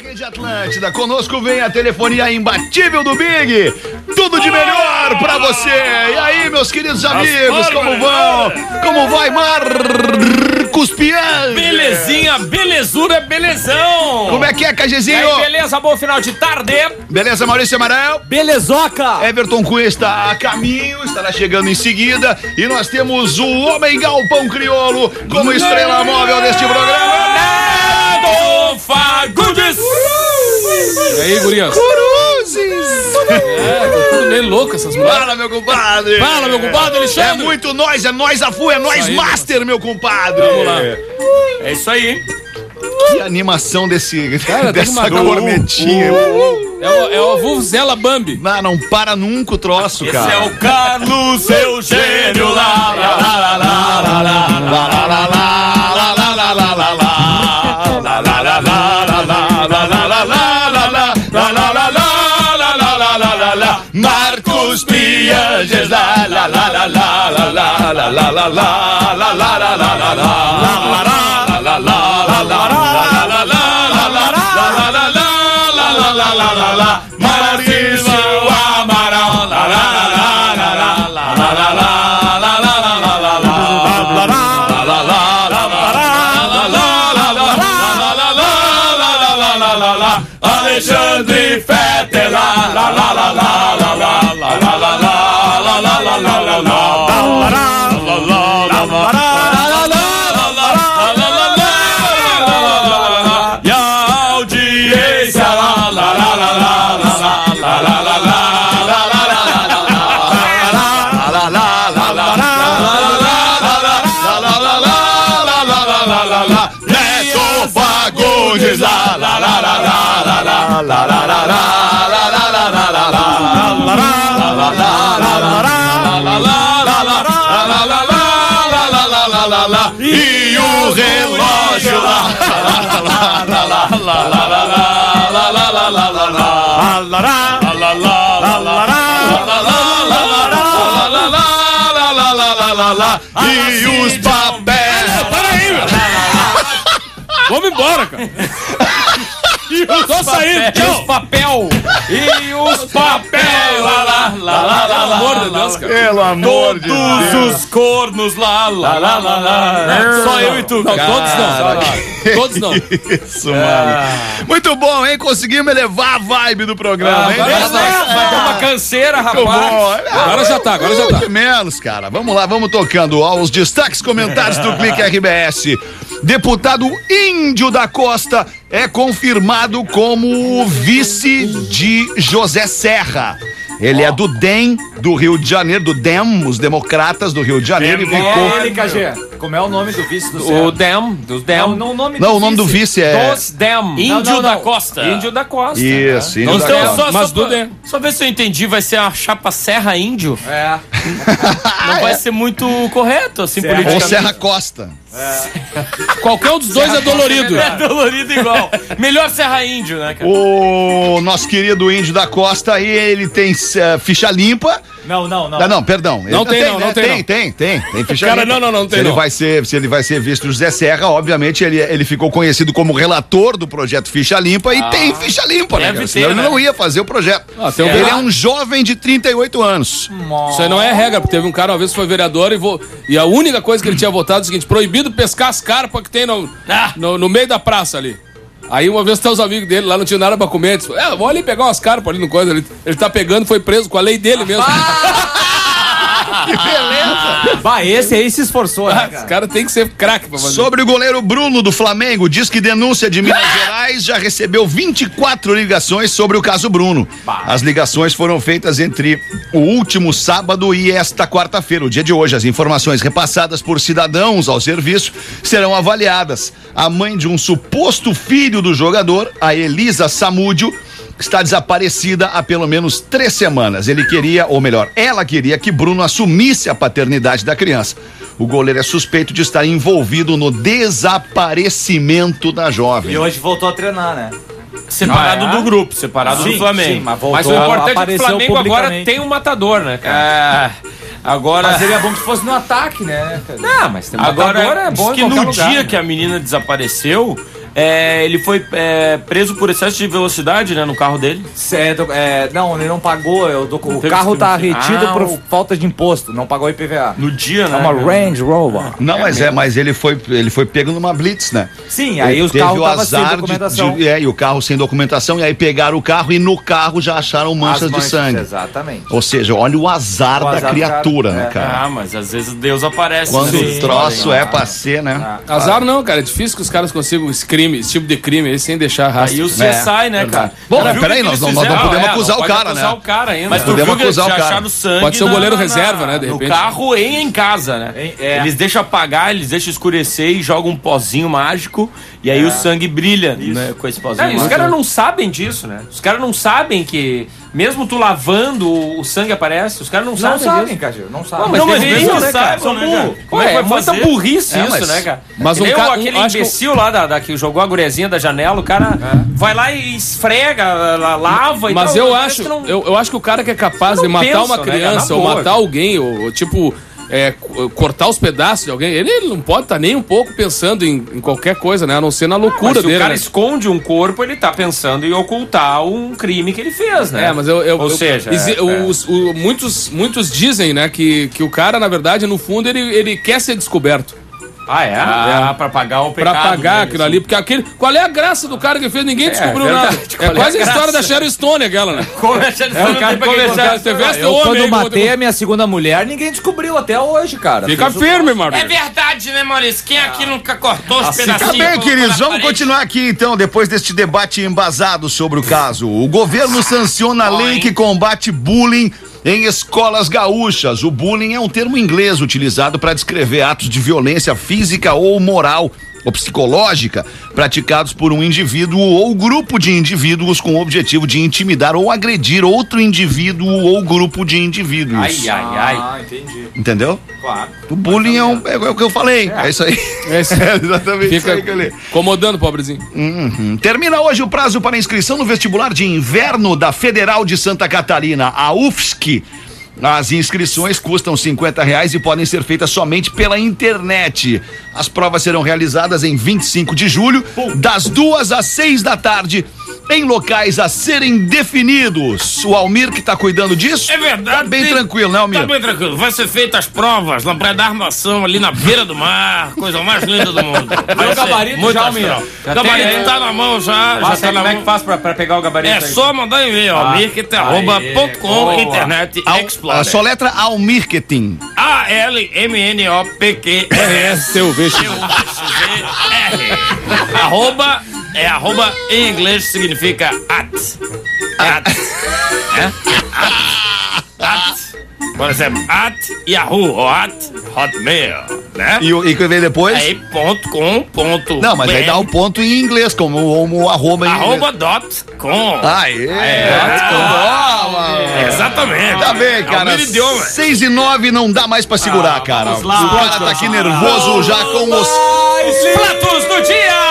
Rede Atlântida, conosco vem a telefonia imbatível do Big. Tudo de melhor pra você. E aí, meus queridos amigos, como vão? Como vai, Marcos Pian? Belezinha, belezura, belezão. Como é que é, Cajezinho? E aí, beleza, bom final de tarde. Beleza, Maurício Amaral? Belezoca. Everton Cunha está a caminho, estará chegando em seguida. E nós temos o Homem Galpão Crioulo como estrela móvel deste programa. Nando Fagundes. E aí, gurias? Cruzes. Tô tudo meio louco essas mulheres. Fala, meu compadre. Fala, meu compadre, É Alexandre. muito nós, é nós a FU, é nós aí, master, meu compadre. Vamos lá. É isso aí. Que animação desse, Cara, tem dessa uma- cornetinha. É o Vuvuzela Bambi. Não para nunca o troço, Esse cara. é o Carlos, seu gênio. Lá, lá, lá, lá, lá, lá, lá, lá, lá, lá. Marcos Pianges, lá, lá, lá, lá, lá, lá, lá, lá, lá, lá, lá, lá, lá, lá, lá, lá, lá, Maurício Amaral, lá, lá, lá, lá, lá, lá, lá, lá, Alexandre Fetter, lá, lá, lá, lá, lá, lá, lá, lá, lá, lá, lá, lá, lá, lá, lá, e a audiência, lá, lá, lá, lá, lá, lá, lá, lá, lá, Neto Fagundes, lá, lá, lá, lá, lá, lá, lá, lá, lá, lá, lá, lá, lá, lá, lá, e o relógio, lá, lá, lá, lá, lá, lá, lá, lá, lá, lá, lá, lá, lá, e os papéis. Vamos embora, cara. Tô saindo, E os papel. E os papel. Lá, lá, lá, lá, lá, Pelo amor de Deus, cara. Pelo amor de Deus. todos os cornos lá, lá, lá, lá, lá. Só eu e tu. Não, cara. todos não. Isso, mano. Muito bom, hein? Conseguimos elevar a vibe do programa, hein? agora Vai ter uma canseira, Muito rapaz. bom. Agora já tá. De menos, cara. Vamos lá, vamos tocando aos destaques comentários do Clique RBS. Deputado Índio da Costa é confirmado como vice de José Serra. Ele é do DEM do Rio de Janeiro, do DEM, os democratas do Rio de Janeiro. E ficou... Ele, KG. Como é o nome do vice do O céu? Dem, dos Dem. Não, o nome Não, o nome do vice é... Dos Dem. Índio Não, da Costa. Índio da Costa. Isso, Índio da Então, Costa. Mas do Dem. só ver se eu entendi, vai ser a chapa Serra Índio. É. Não vai ser muito correto, assim, Serra. Ou politicamente. Serra Costa. Qualquer um dos dois é dolorido. É dolorido igual. Melhor Serra Índio, né, cara? O nosso querido Índio da Costa aí, ele tem ficha limpa. Não. Não, perdão. Não tem, não, não tem, não. Tem ficha Cara, limpa. não tem, Se ele não. vai ser, se ele vai ser visto José Serra, obviamente ele ficou conhecido como relator do projeto Ficha Limpa e tem ficha limpa, né? Deve Cara? ter, Senão ele né? não ia fazer o projeto. Tem um Ele é um jovem de 38 anos. Isso aí não é regra, porque teve um cara uma vez que foi vereador e a única coisa que ele tinha votado é o seguinte: proibido pescar as carpas que tem no meio da praça ali. Aí uma vez os amigos dele lá não tinha nada pra comer, disse, vou ali pegar umas carpas ali no coisa. Ele tá pegando, foi preso com a lei dele mesmo. Que beleza! Bah, esse aí se esforçou, né, Esse cara tem que ser craque pra fazer. Sobre o goleiro Bruno do Flamengo, diz que denúncia de Minas Gerais já recebeu 24 ligações sobre o caso Bruno. As ligações foram feitas entre o último sábado e esta quarta-feira, o dia de hoje. As informações repassadas por cidadãos ao serviço serão avaliadas. A mãe de um suposto filho do jogador, a Elisa Samúdio, está desaparecida há pelo menos 3 semanas. Ele queria, ou melhor, ela queria que Bruno assumisse a paternidade da criança. O goleiro é suspeito de estar envolvido no desaparecimento da jovem. E hoje voltou a treinar, né? Separado do grupo, separado do Flamengo. Sim, mas voltou, Mas o importante é que o apareceu Flamengo agora publicamente. tem um matador, né, cara? Agora... Mas seria bom que fosse no ataque, né? Cara? Não, mas tem matador, Agora, é bom diz que em qualquer no lugar, dia né? que a menina desapareceu, Ele foi preso por excesso de velocidade, né, no carro dele. Não, ele não pagou. O carro tá retido por falta de imposto. Não pagou IPVA. No dia, né? É uma Range Rover. Não, mas ele foi pego numa blitz, né? Sim, aí Ele os teve carros o estavam sem azar documentação. e o carro sem documentação, e aí pegaram o carro e no carro já acharam manchas de sangue. Exatamente. Ou seja, olha o azar da criatura, né, cara? Mas às vezes Deus aparece. Quando né? o troço é pra ser, né? Azar não, cara. É difícil que os caras consigam esse tipo de crime aí sem deixar rastro. Aí o CSI, né, cara? Bom, peraí, nós não podemos acusar o cara, né? Mas tu podemos viu que acusar o já cara. acharam sangue Pode ser o goleiro reserva, né, de repente. No carro e em casa, né? Eles deixam apagar, eles deixam escurecer e jogam um pozinho mágico e aí o sangue brilha, né, com esse pozinho mágico. Os caras não sabem disso, né? Os caras não sabem que mesmo tu lavando, o sangue aparece. Os caras não sabem disso. Cajil, não sabem. Não, mas mesmo deveriam, que né, cara? saibam, São né, burros. cara? Como é que vai muita fazer? burrice isso, né, cara? Mas Que nem aquele aquele imbecil lá que jogou a gurezinha da janela, o cara vai lá e esfrega, lava e Mas tal. eu acho que o cara que é capaz de matar pensa, uma né, criança cara? ou Na boa. matar alguém, ou tipo, cortar os pedaços de alguém, ele não pode estar nem um pouco pensando em qualquer coisa, né? A não ser na loucura Mas se dele. o cara né? esconde um corpo, ele tá pensando em ocultar um crime que ele fez, né? Mas muitos dizem, né, que o cara, na verdade, no fundo, ele quer ser descoberto. Pra pagar o pecado. Pra pagar dele, aquilo assim. ali, porque qual é a graça do cara que fez? Ninguém descobriu nada. verdade. É Qual é quase a a história graça? da Sharon Stone, aquela, né? O cara conversar. Você veste Eu, homem quando aí, matei a minha segunda mulher, ninguém descobriu até hoje, cara. Fica Fiz o- firme, mano. É verdade, né, Maurício? Quem aqui nunca cortou os Tá pedacinhos? bem, queridos, vamos continuar aqui então, depois deste debate embasado sobre o caso. O governo sanciona a lei que combate bullying em escolas gaúchas. O bullying é um termo inglês utilizado para descrever atos de violência física ou moral ou psicológica praticados por um indivíduo ou grupo de indivíduos com o objetivo de intimidar ou agredir outro indivíduo ou grupo de indivíduos. entendi. Entendeu? Claro. O bullying é o que eu falei. É isso aí. É isso. Exatamente isso Fica aí que eu li. incomodando, pobrezinho. Termina hoje o prazo para inscrição no vestibular de inverno da Federal de Santa Catarina, a UFSC. As inscrições custam R$50 e podem ser feitas somente pela internet. As provas serão realizadas em 25 de julho, das 2 às 6 da tarde, em locais a serem definidos. O Almir que tá cuidando disso? É verdade. Tá bem tranquilo, né, Almir? Tá bem tranquilo. Vai ser feitas as provas na Praia da Armação, ali na beira do mar. Coisa mais linda do mundo. Vai o gabarito muito já, astral. Almir? Já Gabarito tem, tá na mão já. Já tá na Como é que mão. faz pra pegar o gabarito É aí? só mandar e-mail, almirket@.com, boa. internet A explorer. sua letra Almirketing. ALMNOPQRS. Seu vestido. Arroba em inglês significa at. Por exemplo, at Yahoo ou at Hotmail, né? E o que vem depois? Aí .com.br. Não, mas aí dá o ponto em inglês, como o arroba em inglês. @.com. Aê! Exatamente. Tá bem, cara. É o meu idioma. 6:09 não dá mais pra segurar, cara. O cara tá aqui nervoso já com os Platos do dia!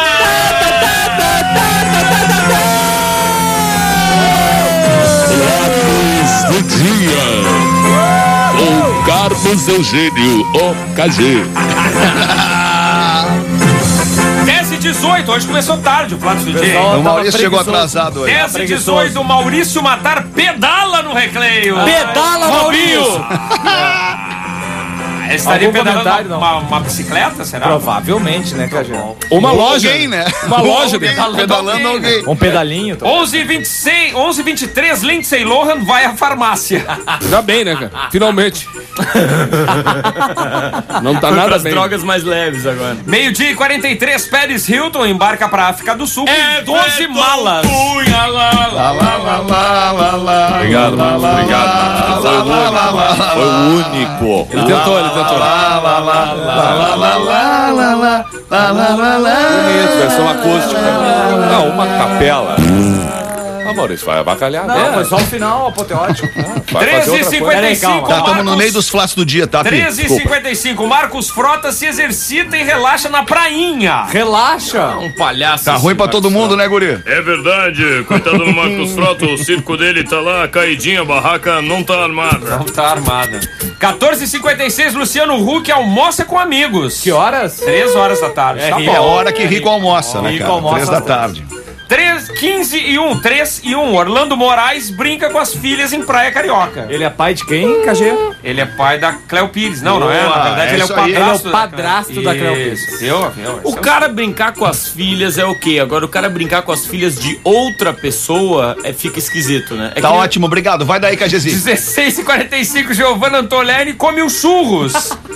do dia. Com Carlos Eugênio, o KG. 10h18, hoje começou tarde o Platos do dia. O Maurício chegou atrasado hoje. 10h18, o Maurício Matar pedala no recreio. Pedala, Maurício! Ele estaria Algum pedalando comentário, uma bicicleta, será? Provavelmente, né, Cajão? Uma loja. Alguém, né? Uma loja pedalando alguém. Um pedalinho. Tá? 11h26, 11h23, Lindsay Lohan vai à farmácia. Já bem, né, cara? Finalmente. Não tá nada Pras bem. drogas mais leves agora. 12h43, Paris Hilton embarca pra África do Sul com 12 malas. Obrigado, mano. Obrigado. Foi o único. Ele tentou. Bonito, versão acústica. Não, uma capela. Porra, Maurício, vai abacalhar. Não, foi só o final apoteótico. 13h55. Tá, estamos no meio dos flastos do dia, tá, filho? 13h55. Marcos Frota se exercita e relaxa na prainha. Relaxa. Um palhaço. Tá ruim pra todo mundo, né, guri? É verdade, coitado do Marcos Frota, o circo dele tá lá caidinho, a barraca não tá armada. Não tá armada. 14h56, Luciano Huck almoça com amigos. Que horas? 3 horas da tarde. Tá É bom. a hora que Rico almoça, né, Rico cara? almoça 3 da às tarde. 3 e 1. Orlando Moraes brinca com as filhas em Praia Carioca. Ele é pai de quem, KG? Ele é pai da Cleo Pires. Não é. Na verdade, ele é o isso aí. padrasto. Ele é o padrasto da Cleo Pires. Isso. Viu? O cara brincar com as filhas é o quê? Agora, o cara brincar com as filhas de outra pessoa fica esquisito, né? Tá ótimo, obrigado. Vai daí, KGzinho. 16h45, Giovanna Antolini come os churros.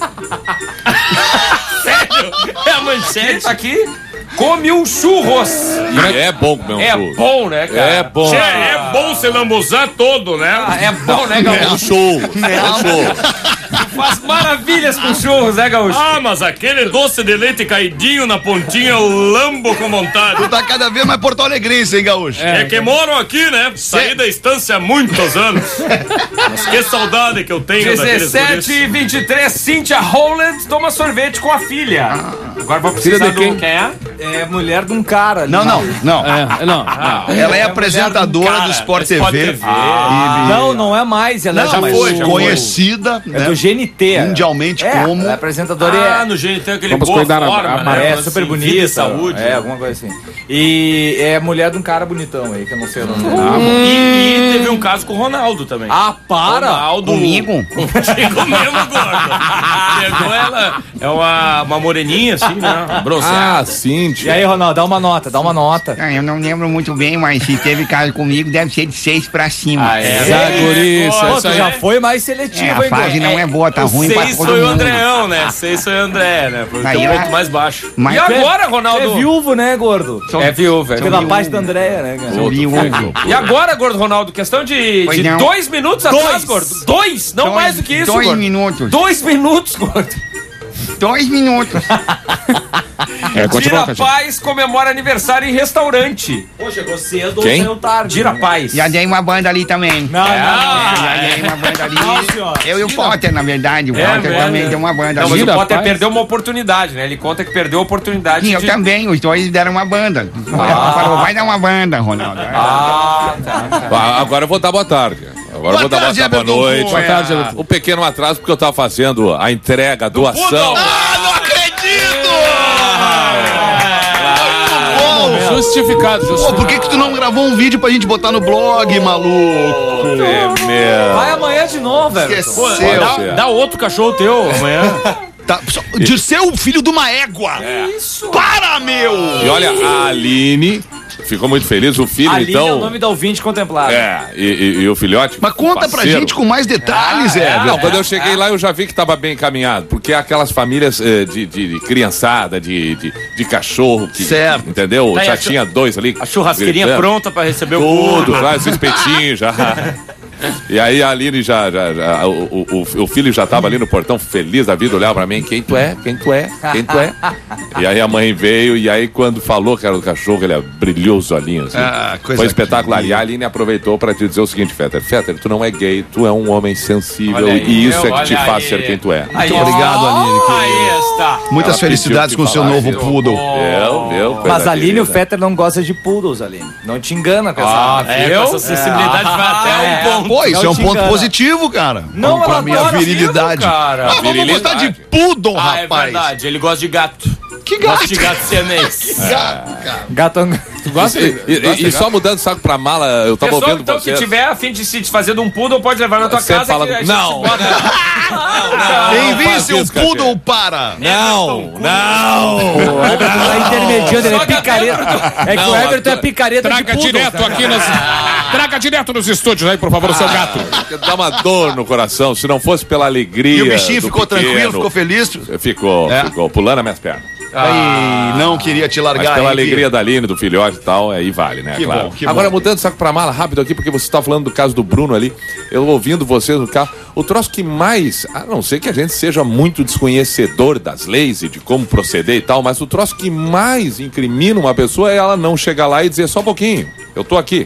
Sério? É a manchete. Tá aqui. Come um churros. É bom comer um É churro. bom, né, cara? É bom. Tchê, é bom se lambuzar todo, né? É bom, né, É um Gaúcho? show. É um show. Faz maravilhas com churros, né, Gaúcho? Ah, mas aquele doce de leite caidinho na pontinha, eu lambo com vontade. Tu tá cada vez mais porto-alegrense, hein, Gaúcho? É que moram aqui, né? Saí da estância há muitos anos. Mas que saudade que eu tenho daqueles guris. 17h23, Cynthia Rowland toma sorvete com a filha. Agora vou precisar Filha de quem? do... Quem é? É mulher de um cara ali. Não. Não. Ela é apresentadora cara, do Sport é Sport TV. TV. Não é mais. Ela Não, já mas foi. conhecida, É né, do GNT. mundialmente como... Ela é apresentadora Ah, no jeito tem aquele Vamos boa cuidar na- forma, a- né? é Assim, super vida bonita. e saúde. É, alguma coisa assim. E é mulher de um cara bonitão aí, que eu não sei o nome dele. E teve um caso com o Ronaldo também. Ah, para! Ronaldo. Comigo? Contigo mesmo, gordo. Pegou ela, é uma moreninha assim, né? Bronzeada. Ah, sim, E aí, Ronaldo, dá uma nota. Ah, eu não lembro muito bem, mas se teve caso comigo, deve ser de 6 pra cima. Guriça, Pô, isso tu aí. já foi mais seletivo, É, a hein, fase Gordo? não é boa, tá ruim pra 6 todo foi o mundo. Andreão, né? 6 foi o André, né? Foi Aí o é- ponto mais baixo. Mas E agora, Tu Ronaldo? é viúvo, né, Gordo? É viúvo, Pela paz da Andréia, né, cara? eu vi um. E agora, Gordo Ronaldo? Questão de Pois não. 2 minutos atrás, Gordo. 2, não mais do que isso, 2 Gordo. minutos. 2 minutos, Gordo. 2 minutos. Continua, Dira Paz comemora aniversário em restaurante. Pô, chegou cedo Quem? ou saiu tarde. Dira né? Paz. Já dei uma banda ali também. Não, Já dei uma banda ali. Não, senhor. Eu e o Potter, na verdade. O Potter mesmo? também deu uma banda Não, mas ali. o Dira Potter Paz? perdeu uma oportunidade, né? Ele conta que perdeu a oportunidade Sim, eu também. Os dois deram uma banda. Ela falou, vai dar uma banda, Ronaldo. Agora eu vou dar boa tarde. Agora eu vou dar boa tarde, tarde, boa Everton noite. Cunha. Boa tarde, Um pequeno atraso porque eu tava fazendo a entrega, a doação. Ah, não acredito! Justificado. Pô, por que tu não gravou um vídeo pra gente botar no blog, maluco? É mesmo. Vai amanhã de novo, velho. Esqueceu. Dá outro cachorro teu amanhã. Tá, de ser o filho de uma égua. Isso. Para, meu! E olha, a Aline ficou muito feliz. O filho, Ali então. é o nome da ouvinte contemplado. E o filhote. Mas conta pra parceiro. gente com mais detalhes, Não, quando eu cheguei lá eu já vi que tava bem encaminhado, porque é aquelas famílias de criançada, de cachorro, que, Certo. entendeu? Tá, e já a tinha 2 ali. A churrasqueirinha gritando. pronta pra receber o Tudo, gordo. lá, os espetinhos já. E aí a Aline o filho já tava ali no portão, feliz da vida, olhava pra mim, quem tu é? Quem tu é? Quem tu é? E aí a mãe veio, e aí quando falou que era do cachorro, ele brilhou os olhinhos. Assim. Ah, coisa Foi espetacular. querida. E a Aline aproveitou pra te dizer o seguinte, Fetter, tu não é gay, tu é um homem sensível, Olha aí, e isso é que olha te faz aí. ser quem tu é. Aí, Muito obrigado, Aline, querida. Aí está. Muitas Ela felicidades pediu com o seu que novo falasse. poodle. Viu? Mas Coisa a Aline e o querida. Fetter não gosta de poodles, Aline. Não te engana com essa. É, com essa sensibilidade vai até um ponto. Pô, isso Não é um te ponto engana. positivo, cara. Não, pra ela minha adora virilidade. cara. Ah, vamos Virilidade. gostar de poodle, Ah, é rapaz. verdade. Ele gosta de gato. Que Gosta gato. de gato siamês. Gato. Tu gosta? E só mudando saco pra mala, eu tava Pessoal, ouvindo então, você. que tiver a fim de se desfazer de um poodle, pode levar na tua Você casa. fala- que a gente Não. bota- Envie faz seu isso, Café. poodle para. Não. O Everton tá intermediando, ele é Só que picareta. É que Não, o Everton é picareta de Traga poodle. direto aqui nos. Traga direto nos estúdios aí, por favor, o seu gato. Dá uma dor no coração, se não fosse pela alegria. E o bichinho do ficou pequeno. tranquilo, ficou feliz? Ficou, É? ficou pulando as minhas pernas. Aí não queria te Mas largar. pela hein, alegria da Aline, do filhote e tal, aí vale, né? Que claro. bom, que Agora, bom. mudando de saco pra mala, rápido aqui, porque você tá falando do caso do Bruno ali. Eu ouvindo vocês no carro. O troço que mais, a não ser que a gente seja muito desconhecedor das leis e de como proceder e tal, mas o troço que mais incrimina uma pessoa é ela não chegar lá e dizer só um pouquinho, eu tô aqui.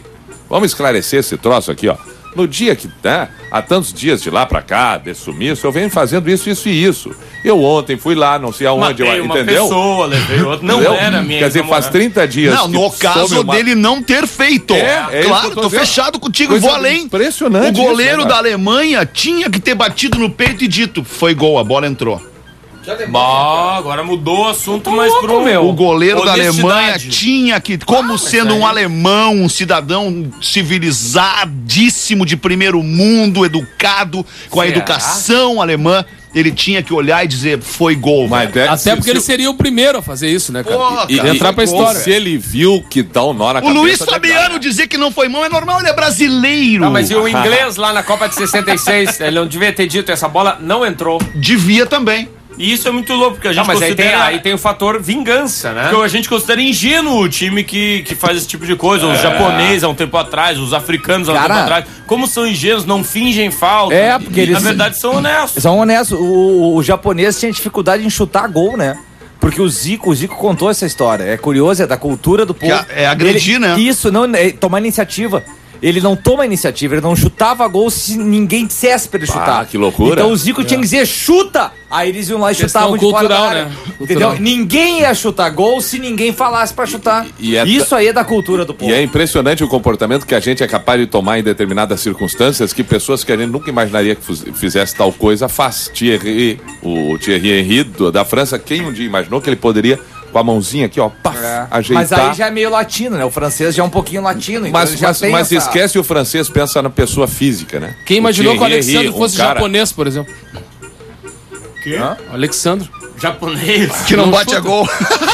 Vamos esclarecer esse troço aqui, ó. No dia que, né, há tantos dias de lá pra cá, de sumiço, eu venho fazendo isso e isso. Eu ontem fui lá, não sei aonde, Matei uma entendeu? pessoa, levei outra. Não Entendeu? era minha Quer dizer, faz 30 dias. Não, no caso dele não ter feito. É Claro, isso que eu tô dizendo. fechado contigo, Coisa vou além. impressionante O goleiro isso, né, da cara? Alemanha tinha que ter batido no peito e dito, foi gol, a bola entrou. Bah, agora mudou o assunto, mas pro meu. O goleiro da honestidade. Alemanha tinha que, como sendo um alemão, um cidadão civilizadíssimo de primeiro mundo, educado, com a Será? educação alemã, ele tinha que olhar e dizer, foi gol. Mas velho. Até porque ele seria o primeiro a fazer isso, né, cara? Porra, E cara, entrar pra foi gol, história. Se ele viu que dá um nó na O cabeça... Luiz deve Fabiano dar. dizer que não foi mão é normal, ele é brasileiro. Não, mas e o inglês lá na Copa de 66, ele não devia ter dito, essa bola não entrou. Devia também. E isso é muito louco, porque a gente Não, mas considera... aí tem o fator vingança, né? Porque a gente considera ingênuo o time que faz esse tipo de coisa. Os japoneses há um tempo atrás, os africanos há um Cara, tempo atrás. Como são ingênuos, não fingem falta. É, porque E, eles- na verdade, são honestos. São honestos. O japonês tinha dificuldade em chutar gol, né? Porque o Zico contou essa história. É curioso, é da cultura do povo. é agredir, Ele- né? Isso, não é tomar iniciativa. Ele não toma iniciativa, ele não chutava gol se ninguém dissesse pra ele chutar. que loucura. Então o Zico tinha que dizer, chuta! Aí eles iam lá e Questão chutavam de fora da cultural, área. né? Entendeu? Cultural. Ninguém ia chutar gol se ninguém falasse pra chutar. E é Isso aí é da cultura do povo. E é impressionante o comportamento que a gente é capaz de tomar em determinadas circunstâncias que pessoas que a gente nunca imaginaria que fizesse tal coisa faz. O Thierry Henry da França, quem um dia imaginou que ele poderia, com a mãozinha aqui, ó, paf, ajeitar. Mas aí já é meio latino, né? O francês já é um pouquinho latino. então Mas, ele já mas, tem mas essa- esquece o francês, pensa na pessoa física, né? Quem imaginou que o Thierry Alexandre Henry, fosse cara- japonês, por exemplo? Quê? O Alexandre. Japonês. Que não bate a gol.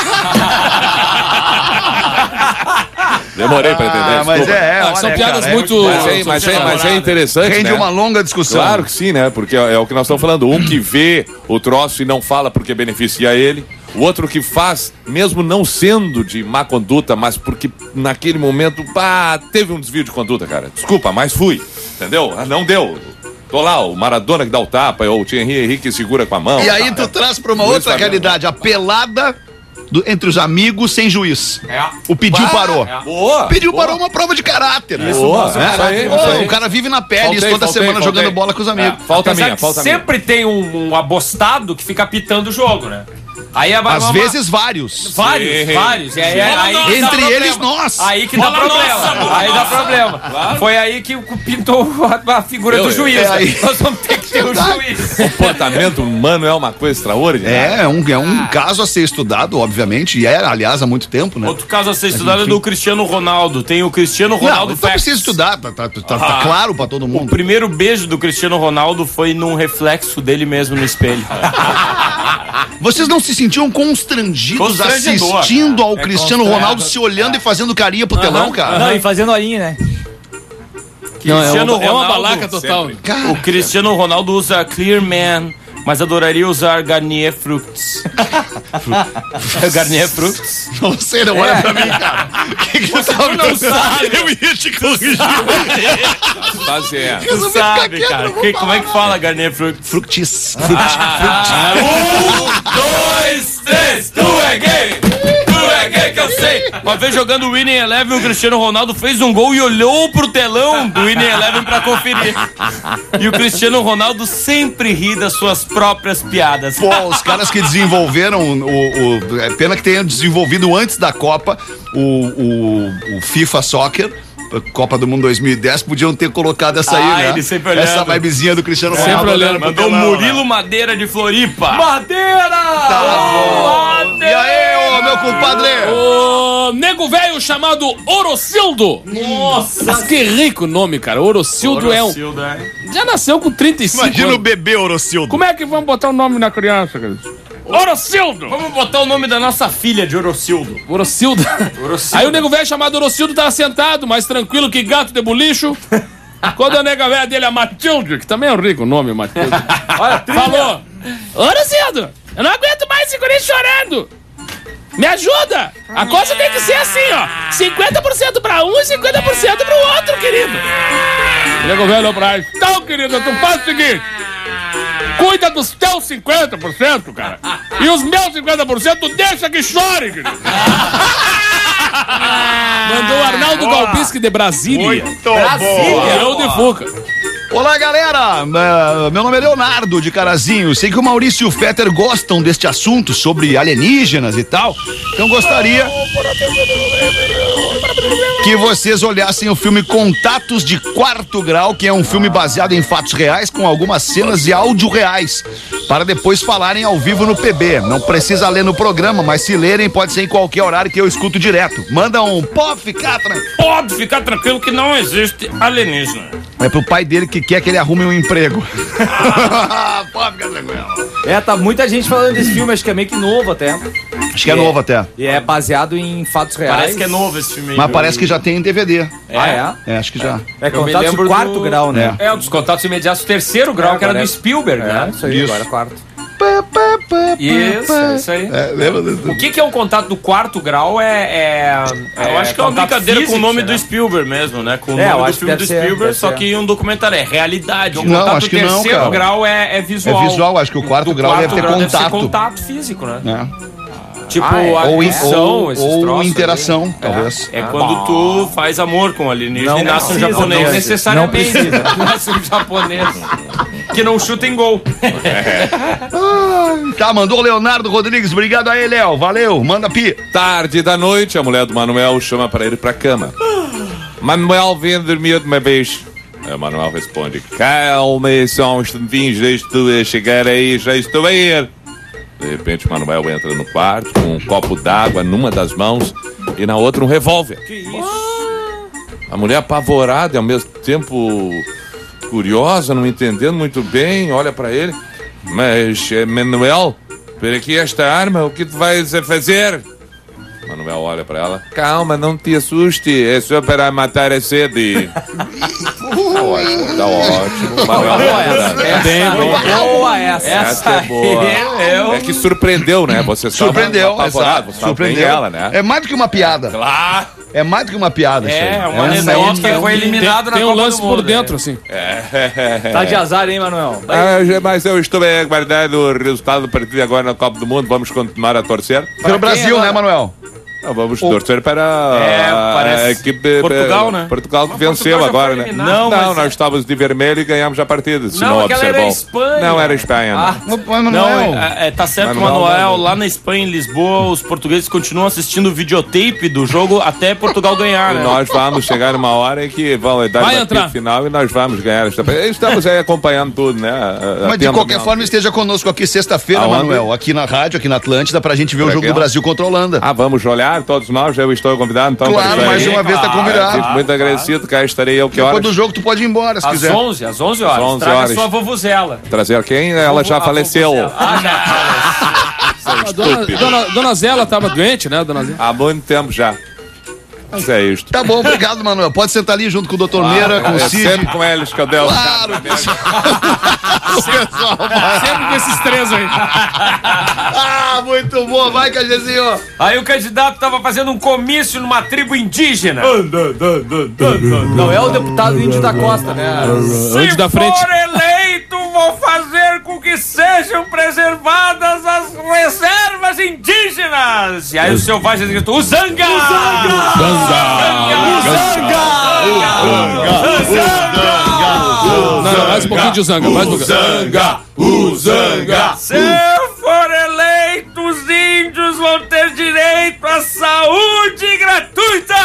Demorei pra entender. Mas desculpa. olha, são piadas cara, muito... Mas é interessante, Rende né? uma longa discussão. Claro que sim, né? Porque é o que nós estamos falando. Um que vê o troço e não fala porque beneficia ele. O outro que faz, mesmo não sendo de má conduta, mas porque naquele momento, pá, teve um desvio de conduta, cara. Desculpa, mas fui. Entendeu? Não deu. Tô lá, o Maradona que dá o tapa, ou o Thierry Henry que segura com a mão. E aí tu traz pra uma Luiz outra Fabiano. realidade, a pelada entre os amigos sem juiz. O pediu parou. Boa! Pediu parou uma prova de caráter. Né? Boa, isso aí, Ô, isso aí. o cara vive na pele, Faltei, isso toda faltei, semana faltei. jogando bola com os amigos. Falta Apesar minha, que falta minha. sempre tem um abostado que fica apitando o jogo, né? Aí Às vezes vários. Vários, Sim. vários. E aí que dá Entre problema. eles nós. Aí que dá Bola problema. nossa, Aí dá problema. Foi aí que pintou a figura do juiz. é aí. Nós vamos ter que ter um juiz. Comportamento humano é uma coisa extraordinária. É um caso a ser estudado, obviamente, e aliás, há muito tempo, né? Outro caso a ser estudado é do Cristiano Ronaldo. Tem o Cristiano Ronaldo Não Facts. precisa estudar, tá claro pra todo O mundo. primeiro beijo do Cristiano Ronaldo foi num reflexo dele mesmo no espelho. Vocês não se sentiam constrangidos Constrangedor, assistindo cara. ao Cristiano Ronaldo se olhando e fazendo carinha pro telão, cara? Não, e fazendo olhinho, né? Não, é Cristiano uma Ronaldo, balaca total. O Cristiano Ronaldo usa Clear Man, mas adoraria usar Garnier Fruits. Garnier Fruits? Não sei, não olha pra mim, cara. Que você não sabe. Eu ia te corrigir. Fase é. Tu sabe, cara. Como é que fala Garnier Fruits? Fructis. Dois, três, tu é gay! Tu é gay que eu sei! Uma vez jogando o Winning Eleven, o Cristiano Ronaldo fez um gol e olhou pro telão do Winning Eleven pra conferir. E o Cristiano Ronaldo sempre ri das suas próprias piadas. Pô, os caras que desenvolveram é pena que tenham desenvolvido antes da Copa o FIFA Soccer, Copa do Mundo 2010, podiam ter colocado essa aí, né? ele sempre olhando. Essa vibezinha do Cristiano Sempre Ronaldo. olhando. Mandou Murilo Madeira de Floripa. Madeira! E aí, ô meu compadre? O nego velho chamado Orocildo. Nossa! Mas que rico nome, cara. Orocildo é um... Orocildo, é. Já nasceu com 35 Imagina o anos. bebê Orocildo. Como é que vamos botar o nome na criança, cara? Orocildo! Vamos botar o nome da nossa filha de Orocildo. Orocildo. Aí o nego velho chamado Orocildo tava sentado, mais tranquilo que gato de bolicho. Quando a nega velha dele, a Matilde, que também é um rico nome, Matilde, falou: Orocildo, eu não aguento mais esse guri chorando. Me ajuda! A coisa tem que ser assim, ó. 50% pra um e 50% pro outro, querido. O nego velho olhou pra ele: então, querido, tu faz o seguinte. Cuida dos teus 50%, cara. E os meus 50% deixa que chore, querido. Mandou o Arnaldo Galbis Brusque de Brasília. Muito Leão de Fuca. Olá, galera! Meu nome é Leonardo, de Carazinho. Sei que o Maurício e o Fetter gostam deste assunto sobre alienígenas e tal. Então gostaria que vocês olhassem o filme Contatos de Quarto Grau, que é um filme baseado em fatos reais com algumas cenas de áudio reais, para depois falarem ao vivo no PB. Não precisa ler no programa, mas se lerem pode ser em qualquer horário que eu escuto direto. Manda um pode ficar tranquilo que não existe alienígena. É pro pai dele que quer que ele arrume um emprego. Pode ficar tranquilo. Tá muita gente falando desse filme, acho que é meio que novo até. Acho que é novo até. E é baseado em fatos reais. Parece que é novo esse filme aí. Mas parece que já tem em DVD. É, acho que já. É Contatos de Quarto Grau, né? Dos Contatos Imediatos, terceiro grau, que era do Spielberg, né? Isso aí, agora é quarto. Isso aí. O que é um contato do quarto grau? Eu acho que é uma brincadeira com o nome do Spielberg mesmo, né? Com o nome do filme do Spielberg, só que um documentário. É realidade. Não, acho que não, cara. Terceiro grau é visual. É visual, acho que o quarto grau deve ter contato. Deve ser contato físico, né? Tipo, ou interação, talvez. É quando tu faz amor com o alienígena e nasce um japonês. Não necessariamente. Nasce um japonês. Que não chuta em gol. Tá, mandou o Leonardo Rodrigues. Obrigado aí, Léo. Valeu. Manda pi. Tarde da noite, a mulher do Manuel chama pra ir pra cama. Manuel, vem dormir de uma vez. O Manuel responde: calma, só uns instantinhos, já estou a chegar aí, já estou a ir. De repente, o Manuel entra no quarto com um copo d'água numa das mãos e na outra um revólver. Que isso? A mulher apavorada e ao mesmo tempo curiosa, não entendendo muito bem, olha pra ele. Mas, Manuel, por aqui esta arma, o que tu vais a fazer? Manuel olha pra ela. Calma, não te assuste, é só para matar a sede. Tá ótimo. Manuel, essa é boa. É que surpreendeu, né? Você surpreendeu, exato. Surpreendeu ela, né? É mais do que uma piada. Claro. É mais do que uma piada, isso aí. É uma anedota que foi eliminado na Copa do Mundo. Tem um lance por dentro, assim. Tá de azar, hein, Manuel? Mas eu estou aguardando o resultado do partido agora na Copa do Mundo. Vamos continuar a torcer. Pelo Brasil, né, Manuel? Vamos torcer para a equipe Portugal, né? Portugal que venceu agora, né? Não, nós estávamos de vermelho e ganhamos a partida. Não, aquela era Espanha. Não, era Espanha. Tá certo, Manuel. Lá na Espanha, em Lisboa, os portugueses continuam assistindo o videotape do jogo até Portugal ganhar, né? Nós vamos chegar numa hora em que vão dar o apito final e nós vamos ganhar. Estamos aí acompanhando tudo, né? Mas de qualquer forma, esteja conosco aqui sexta-feira, Manuel, aqui na rádio, aqui na Atlântida, pra gente ver o jogo do Brasil contra a Holanda. Vamos olhar. Todos nós, eu estou convidado, então. Claro, mais uma vez tá convidado. Fico muito agradecido, cá estarei eu que horas. Depois do jogo tu pode ir embora, se quiser. Às 11 horas. Traga a sua vovuzela. Trazer quem? Ela já faleceu. Dona Zela estava doente, né, Dona Zela? Há muito tempo já. Mas é isto. Tá bom, obrigado, Manuel. Pode sentar ali junto com o Dr. Meira, com o Cid. Sempre com eles que eu dei. Claro, sempre com esses três aí. Muito bom. Vai, Cajezinho. Aí o candidato tava fazendo um comício numa tribo indígena. Não é o deputado índio da Costa, né? Índio da frente. Se for eleito, vou fazer com que sejam preservadas as reservas indígenas. E aí o seu Vaz gritou: Uzanga! Não, mais um pouquinho de Uzanga, mais um pouquinho. Uzanga! Se eu for eleito, os índios vão ter direito à saúde gratuita!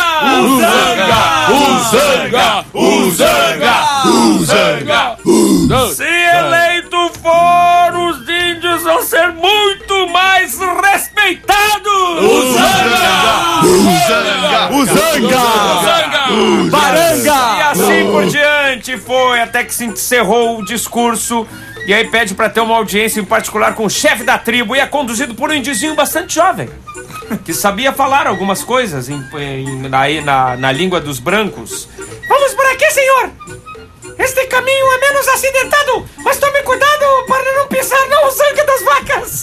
Uzanga! Se eleito for, os índios vão ser muito mais respeitados! Baranga! E assim por diante foi, até que se encerrou o discurso. E aí pede pra ter uma audiência em particular com o chefe da tribo. E é conduzido por um indígio bastante jovem, que sabia falar algumas coisas na língua dos brancos. Vamos por aqui, senhor! Este caminho é menos acidentado, mas tome cuidado para não pisar na Uzanga das vacas!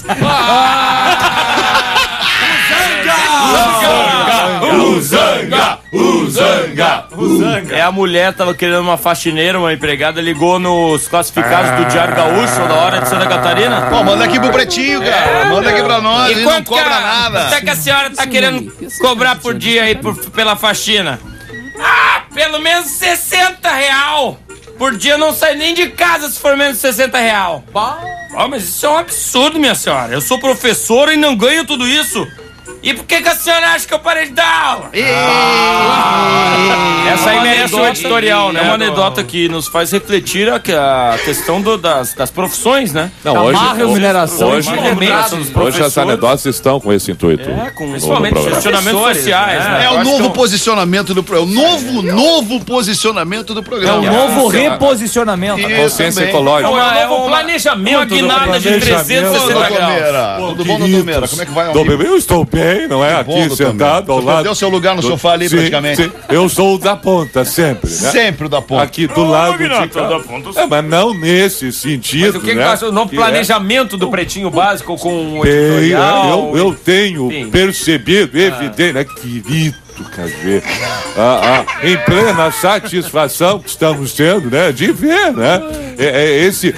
Uzanga! É, a mulher tava querendo uma faxineira, uma empregada, ligou nos classificados do Diário Gaúcho da hora de Santa Catarina. Pô, manda aqui pro Pretinho, cara. Manda aqui pra nós, ele não cobra nada. Quanto é que a senhora tá querendo cobrar por dia aí pela faxina? pelo menos 60 real. Por dia eu não saio nem de casa se for menos de 60 real. Mas isso é um absurdo, minha senhora. Eu sou professor e não ganho tudo isso. E por que a senhora acha que eu parei de dar aula? Essa aí merece um editorial, né? É uma anedota que nos faz refletir a questão das profissões, né? Não, Má remuneração hoje as anedotas estão com esse intuito. Principalmente questionamentos sociais, né? É o novo posicionamento do programa. Novo posicionamento do É programa. um novo reposicionamento. Consciência também. ecológica. É um planejamento. Uma guinada de planejamento. 360 graus. Tudo bom, doutor Meira? Como é que vai? Eu estou bem, não é? Aqui sentado ao lado. Deu seu lugar no sofá ali, praticamente. Sim. Eu sou o da ponta, sempre, né? Sempre o da ponta. Aqui do lado de cá. Mas não nesse sentido, Mas o que né? faz o novo planejamento do Pretinho Básico com o Bem, editorial? eu tenho Sim. percebido, evidente, né, querido Cajê, em plena satisfação que estamos tendo, né, de ver, né, esse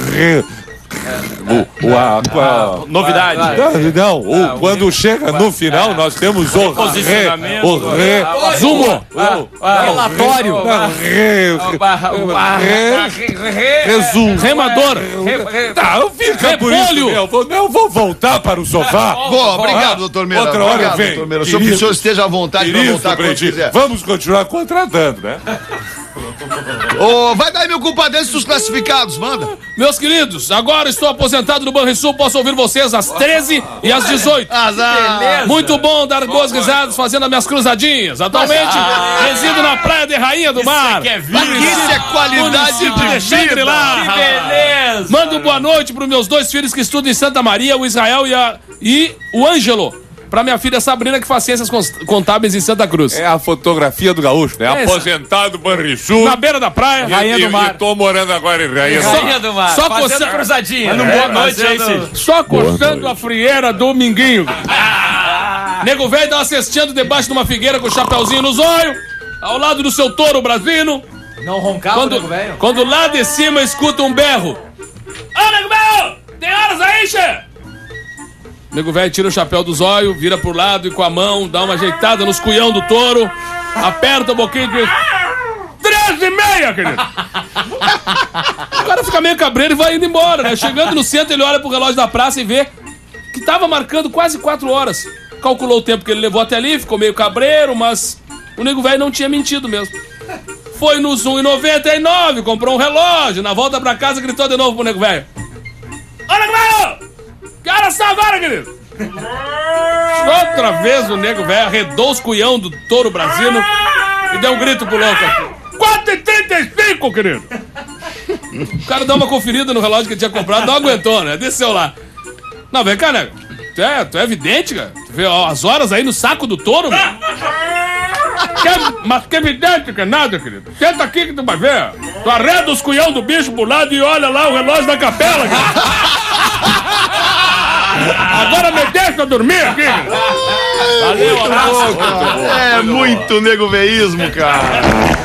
Novidade. Quando chega no final, nós temos o resumo. Relatório. Remador. Tá, fica por isso. Eu vou voltar para o sofá. Bom, obrigado, doutor Meira. Outra hora Obrigado, vem. doutor Meira. O senhor esteja à vontade para voltar quando quiser. Vamos continuar contratando, né? Vai dar aí meu compadece dos classificados, manda. Meus queridos, agora estou aposentado no Banrisul, posso ouvir vocês às 13 e às 18. Azar. Muito bom dar boas risadas fazendo as minhas cruzadinhas. Atualmente, resido na Praia de Rainha do Mar. Isso é qualidade de Shangri-La. Que beleza! Mando boa noite para os meus dois filhos que estudam em Santa Maria, o Israel e o Ângelo. Pra minha filha Sabrina, que faz ciências contábeis em Santa Cruz. É a fotografia do gaúcho, né? Aposentado Banrisul. Na beira da praia. Rainha do Mar. E tô morando agora em Rainha do Mar. Só fazendo cruzadinha. Boa noite aí, Cid. Só coçando a frieira do Minguinho. Nego velho dá uma cestinha debaixo de uma figueira com o chapeuzinho no zóio, ao lado do seu touro brasino. Não roncava, nego velho? Quando lá de cima escuta um berro. Ô, nego velho! Tem horas aí, che? Nego velho tira o chapéu do zóio, vira pro lado e com a mão dá uma ajeitada nos cuião do touro, aperta o boquinho e diz: 13h30, querido! O cara fica meio cabreiro e vai indo embora, né? Chegando no centro, ele olha pro relógio da praça e vê que tava marcando quase 4 horas. Calculou o tempo que ele levou até ali, ficou meio cabreiro, mas o nego velho não tinha mentido mesmo. Foi nos 1,99, comprou um relógio, na volta pra casa gritou de novo pro nego velho: ô, nego velho! Que horas são agora, querido? Outra vez o nego velho arredou os cuião do touro brasino e deu um grito pro louco: 4h35, querido! O cara dá uma conferida no relógio que ele tinha comprado, não aguentou, né? Desceu lá. Não, vem cá, nego. Tu é evidente, cara. Tu vê as horas aí no saco do touro, mano. Mas que evidente que é nada, querido. Senta aqui que tu vai ver. Tu arreda os cuião do bicho pro lado e olha lá o relógio da capela, querido. Agora me deixa dormir aqui. Valeu, abraço. É muito nego veísmo, cara.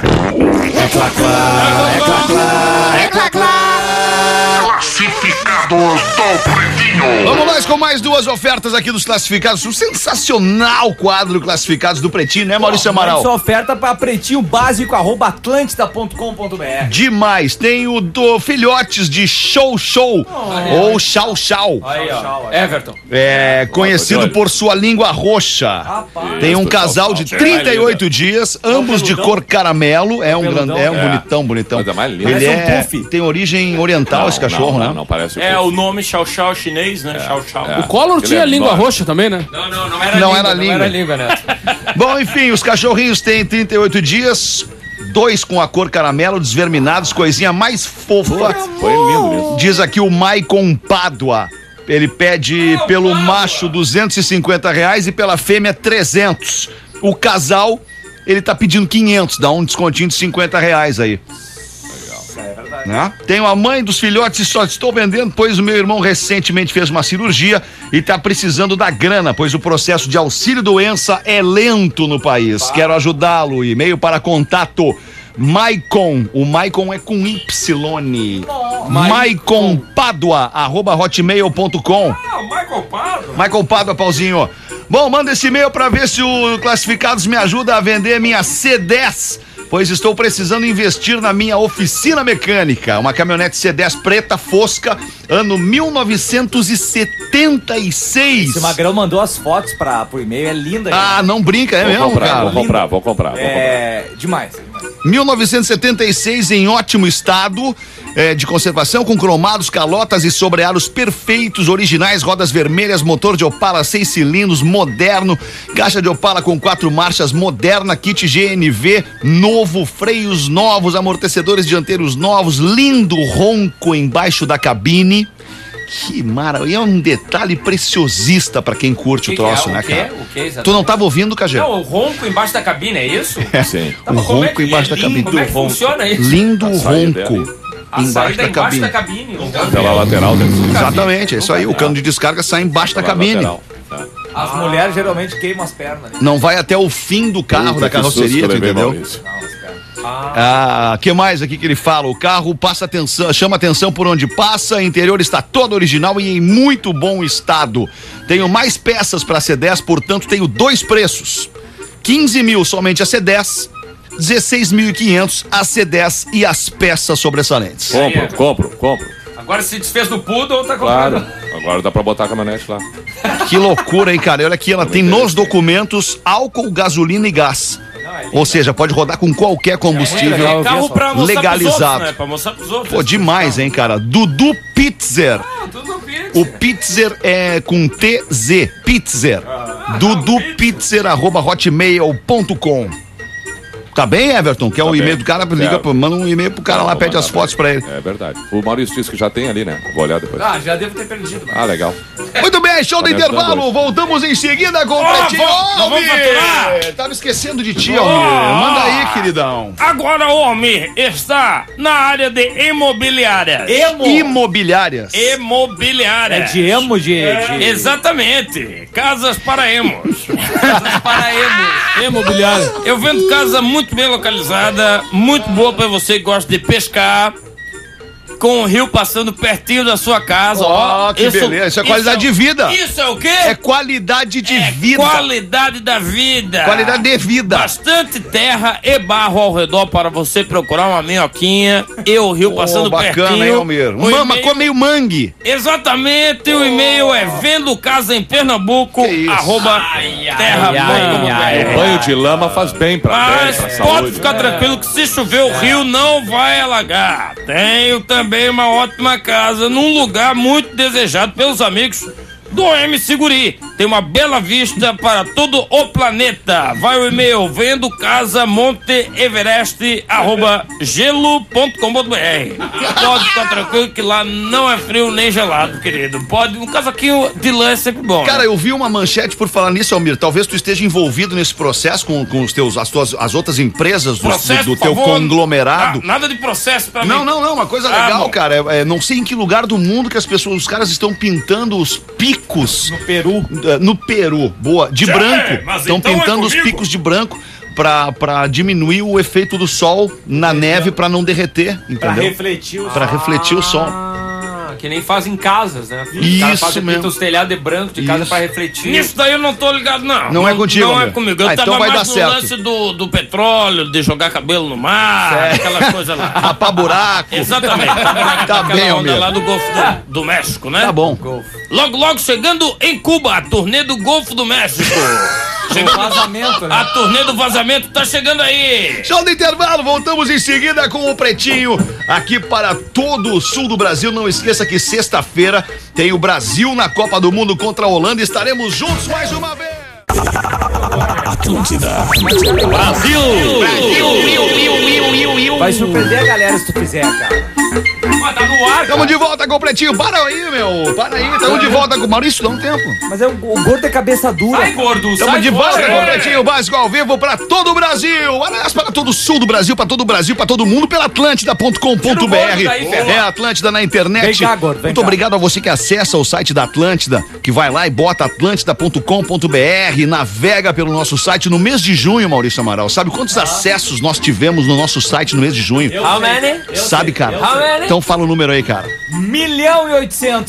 Classificados do Pretinho. Vamos nós com mais duas ofertas aqui dos classificados. Um sensacional quadro Classificados do Pretinho, né, Maurício Amaral? Essa oferta para pretinhobásico@atlântida.com.br. Demais. Tem o do Filhotes de Show Show ou Chau Chau. Aí, ó. Everton. É conhecido por sua língua roxa. Tem um casal de 38 dias, ambos de cor caramelo. É um grande, é um bonitão. Coisa mais linda. Ele Parece um puff. tem origem oriental, esse cachorro, né? Não, parece É o nome Chau Chau chinês, né? Chau Chau. O Collor Ele tinha é língua enorme. roxa também, né? Não era Não língua. era língua. Não era língua, Neto. Bom, enfim, os cachorrinhos têm 38 dias, 2 com a cor caramelo, desverminados, coisinha mais fofa. Foi lindo mesmo. Diz aqui o Maicon Pádua. Ele pede pelo macho R$250 e pela fêmea 300. O casal, ele tá pedindo 500, dá um descontinho de R$50 aí. Né? Tenho a mãe dos filhotes e só estou vendendo, pois o meu irmão recentemente fez uma cirurgia e está precisando da grana, pois o processo de auxílio-doença é lento no país. Quero ajudá-lo. E-mail para contato Maicon. O Maicon é com Y. maiconpadua@hotmail.com. Michael Pádua, Pauzinho. Bom, manda esse e-mail para ver se o Classificados me ajuda a vender minha C10 pois estou precisando investir na minha oficina mecânica. Uma caminhonete C10 preta fosca, ano 1976. Esse Magrão mandou as fotos pro e-mail, é linda. Ah, não brinca, é mesmo, cara? Vou comprar. É demais. 1976, em ótimo estado de conservação, com cromados, calotas e sobrearos perfeitos, originais, rodas vermelhas, motor de Opala 6 cilindros, moderno, caixa de Opala com 4 marchas, moderna, kit GNV, novo, freios novos, amortecedores dianteiros novos, lindo ronco embaixo da cabine. Que maravilha, é um detalhe preciosista pra quem curte o troço, né, cara? O que exatamente? Tu não tava ouvindo, Cajé? Não, o ronco embaixo da cabine, é isso? Sim. O ronco embaixo da cabine. Como é que funciona isso? Lindo saída ronco A embaixo saída da embaixo cabine. da cabine. Pela lateral desse. Exatamente, é isso aí. O cano de descarga sai embaixo da cabine. Lateral. As mulheres geralmente queimam as pernas ali. Não vai até o fim do carro, da carroceria, tu entendeu? Que mais aqui que ele fala? O carro passa atenção, chama atenção por onde passa, o interior está todo original e em muito bom estado. Tenho mais peças para C10, portanto tenho 2 preços. 15 mil somente a C10, 16.500 a C10 e as peças sobressalentes. Compro. Agora se desfez do Poodle ou tá comprando? Claro. Agora dá pra botar a caminhonete lá. Que loucura, hein, cara? Olha aqui, ela tem nos documentos álcool, gasolina e gás. Ou seja, pode rodar com qualquer combustível Carro pra mostrar legalizado. pros outros, né? Pra mostrar pros outros. Pô, demais, hein, cara? Dudu Pitzer. Tudo bem. O Pitzer é com TZ. Pitzer. dudupitzer@hotmail.com. Tá bem, Everton? Quer o e-mail do cara? Liga, manda um e-mail pro cara lá, pede as fotos pra ele. É verdade. O Maurício disse que já tem ali, né? Vou olhar depois. Ah, já devo ter perdido. Ah, legal. Muito bem, show do intervalo. Voltamos em seguida com o Pretinho. vamos faturar. Tava esquecendo de ti, Almir. Manda aí, queridão. Agora o Almir está na área de imobiliárias. Imobiliárias. Imobiliárias. É de emo, de... Exatamente. Casas para emos. Casas para emos. Imobiliária. Eu vendo casa muito bem localizada, muito boa para você que gosta de pescar, com o rio passando pertinho da sua casa. Que beleza. Isso é qualidade de vida. Isso é o quê? É qualidade de vida. Qualidade da vida. Qualidade de vida. Bastante terra e barro ao redor para você procurar uma minhoquinha e o rio passando bacana, pertinho. hein, Almir? O Mama, e-mail- come meio mangue. Exatamente, o e-mail é vendo casa em Pernambuco, @terra.com.br. O banho de lama faz bem pra Mas pra pode saúde. ficar tranquilo que se chover o rio não vai alagar. Tenho também uma ótima casa num lugar muito desejado pelos amigos do MC Guri. Tem uma bela vista para todo o planeta. Vai o e-mail vendo casa Monte Everest @gelo.com.br. Pode ficar tranquilo que lá não é frio nem gelado, querido. Pode, um casaquinho de lã é sempre bom. Cara, eu vi uma manchete por falar nisso, Almir. Talvez tu esteja envolvido nesse processo com as outras empresas Processo, do por teu favor. conglomerado. Nada de processo pra mim. Não, uma coisa legal, bom. cara. Não sei em que lugar do mundo que os caras estão pintando os picos. No Peru. No Peru, boa. De branco. mas Estão então é pintando os comigo. picos de branco pra diminuir o efeito do sol na neve pra não derreter, Pra entendeu? refletir o Pra refletir o sol. Que nem fazem casas, né? Isso pintam mesmo. os telhados de branco de casa Isso. pra refletir. Nisso daí eu não tô ligado, não. Não é contigo, Não é meu. comigo. Eu Ah, então tava vai mais dar no certo. lance do petróleo, de jogar cabelo no mar, aquela coisa lá. Rapar buraco. Exatamente. Tá Aquela bem, onda Almir. lá do Golfo do México, né? Tá bom. Logo, logo chegando em Cuba, a turnê do Golfo do México. Chegando vazamento, né? A turnê do vazamento tá chegando aí. Show do intervalo, voltamos em seguida com o Pretinho aqui para todo o sul do Brasil. Não esqueça que sexta-feira tem o Brasil na Copa do Mundo contra a Holanda. Estaremos juntos mais uma vez. Vai surpreender a galera se tu fizer, cara. Mas tá no ar, Tamo de volta com o Pretinho. Para aí, meu. Para aí. Tamo de volta com o Maurício. Dá um tempo. Mas é o gordo é cabeça dura. Sai, gordo, Tamo sai de volta fora. com o Pretinho Básico ao vivo para todo o Brasil. Aliás, para todo o sul do Brasil, para todo o Brasil, para todo mundo, pela Atlântida.com.br. Tira o gordo daí, Ferro. É Atlântida na internet. Vem cá, gordo, vem Muito cá. obrigado a você que acessa o site da Atlântida, que vai lá e bota atlântida.com.br, navega pelo nosso site no mês de junho, Maurício Amaral. Sabe quantos acessos nós tivemos no nosso site no mês de junho? How many? Sabe, cara? How many? Então fala o número número aí, cara? 1.800.000.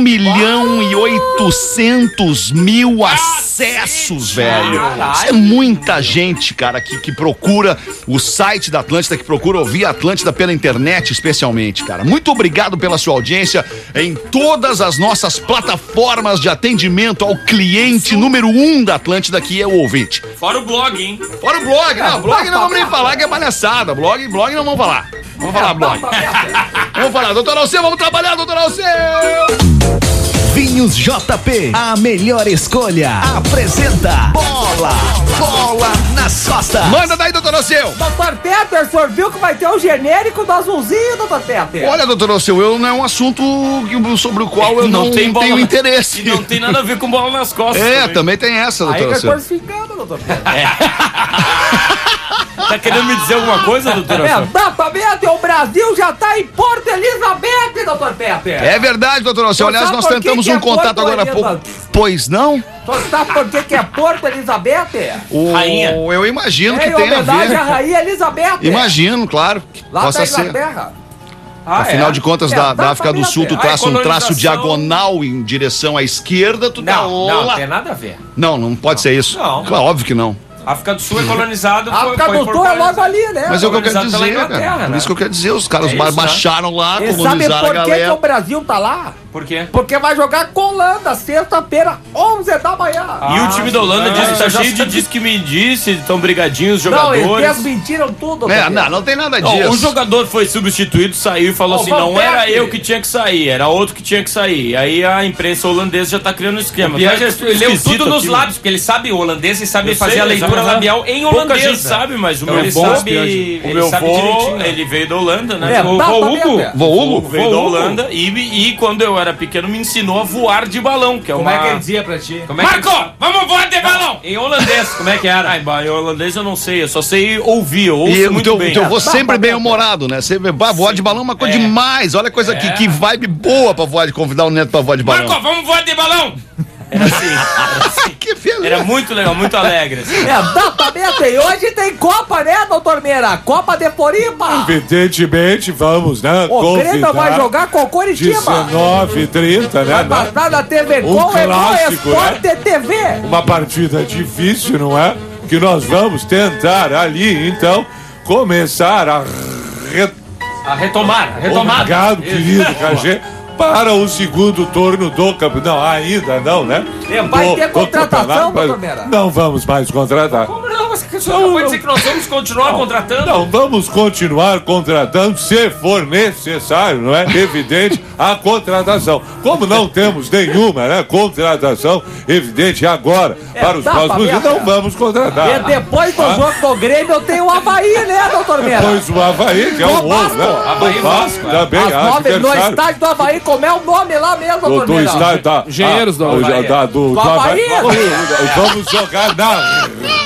1.800.000 acessos, velho. Isso é muita gente, cara, que procura o site da Atlântida, que procura ouvir a Atlântida pela internet, especialmente, cara. Muito obrigado pela sua audiência em todas as nossas plataformas de atendimento ao cliente número 1 da Atlântida, que é o ouvinte. Fora o blog, hein? Fora o blog, não, blog não vamos nem falar que é palhaçada. Blog não vamos falar. Vamos falar blog. Vamos falar, doutor Alceu, vamos trabalhar, doutor Alceu! Vinhos JP, a melhor escolha. Apresenta Bola nas costas. Manda daí, doutor Alceu! Doutor Peter, o senhor viu que vai ter o genérico do azulzinho, doutor Peter? Olha, doutor Alceu, eu não é um assunto sobre o qual eu não tenho interesse. E não tem nada a ver com bola nas costas. Também tem essa, doutor Aí Alceu. que ficando, doutor Peter. Tá querendo me dizer alguma coisa, doutor Alceu? Exatamente, o Brasil já tá em Porto Elizabeth, doutor Peter. É verdade, doutor Alceu. Aliás, nós tentamos um contato agora há pouco. Pois não? Você sabe por que é Porto Elizabeth? Rainha. Eu imagino que Em tem a homenagem ver. à Rainha Elizabeth. Imagino, claro. Que Lá possa da ser. Inglaterra. Afinal de contas, da África do Sul, tu traça um traço colonização. diagonal em direção à esquerda, tu tá Não lá. tem nada a ver. Não pode ser isso. Não. Claro, óbvio que não. A África do Sul é colonizado. A África do Sul é logo ali, né? Mas é o que eu quero colonizado pela dizer, Inglaterra, cara. Por né? isso que eu quero dizer, os caras É isso, né? baixaram lá, E sabe colonizaram a por que galera. o Brasil tá lá? Por quê? Porque vai jogar com Holanda, sexta-feira, 11 da manhã. E o time da Holanda diz que tá cheio de diz que me disse, estão brigadinhos os Não, jogadores. eles mentiram tudo. Não tem nada Não, disso. o jogador foi substituído, saiu e falou Ô, assim: Van não era Persie. eu que tinha que sair, era outro que tinha que sair. Aí a imprensa holandesa já tá criando um esquema. Pior Tá que ele leu esquisito tudo nos aquilo. lábios, porque ele sabe holandês e sabe Eu fazer sei, a leitura exato. labial em Pouca holandês. gente sabe, mas o Então meu ele vô, sabe, o ele meu sabe vô, direitinho, né? ele veio da Holanda, né? É, O tá, vô tá Hugo. bem, Vô Hugo? Veio Vô da Hugo. Holanda e quando eu era pequeno me ensinou a voar de balão, que é Como uma... é que ele dizia pra ti? Como é que Marco, vamos voar de balão! Em holandês, como é que era? Ai, em holandês eu não sei, eu só sei ouvir, eu ouço E o muito teu, bem. teu vô sempre bem humorado, né? Sempre voar de balão é uma coisa demais. Olha a coisa que vibe boa pra voar, de convidar o neto pra voar de balão. Marco, vamos voar de balão! Era assim, Que feliz. era muito legal, muito alegre. Assim. Exatamente, e hoje tem Copa, né, doutor Meira? Copa de Floripa. Evidentemente, vamos, né? O Grêmio vai jogar com o Coritiba. 19h30, Vai né? passar na TV Um Com e no clássico, Esporte TV. Uma partida difícil, não é? Que nós vamos tentar ali, então, começar a A retomada. Obrigado, querido Cagê. Para o segundo turno do campeonato. Não, ainda não, né? Vai ter contratação, campeonato, mas doutor Meira? não vamos mais contratar. Como não? Mas o senhor pode dizer que nós vamos continuar contratando? Não, vamos continuar contratando se for necessário, não é? Evidente, a contratação. Como não temos nenhuma, né, contratação evidente agora para os próximos dias, não vamos contratar. E depois do jogo do Grêmio tem o Havaí, né, doutor Meira? Depois o Havaí, que é o outro, né? Havaí O Vasco também, Às acho 9 no adversário. estádio do Havaí, como é o nome lá mesmo, doutor Do Meira? estádio da Engenheiros do Havaí. do Havaí. Vamos jogar na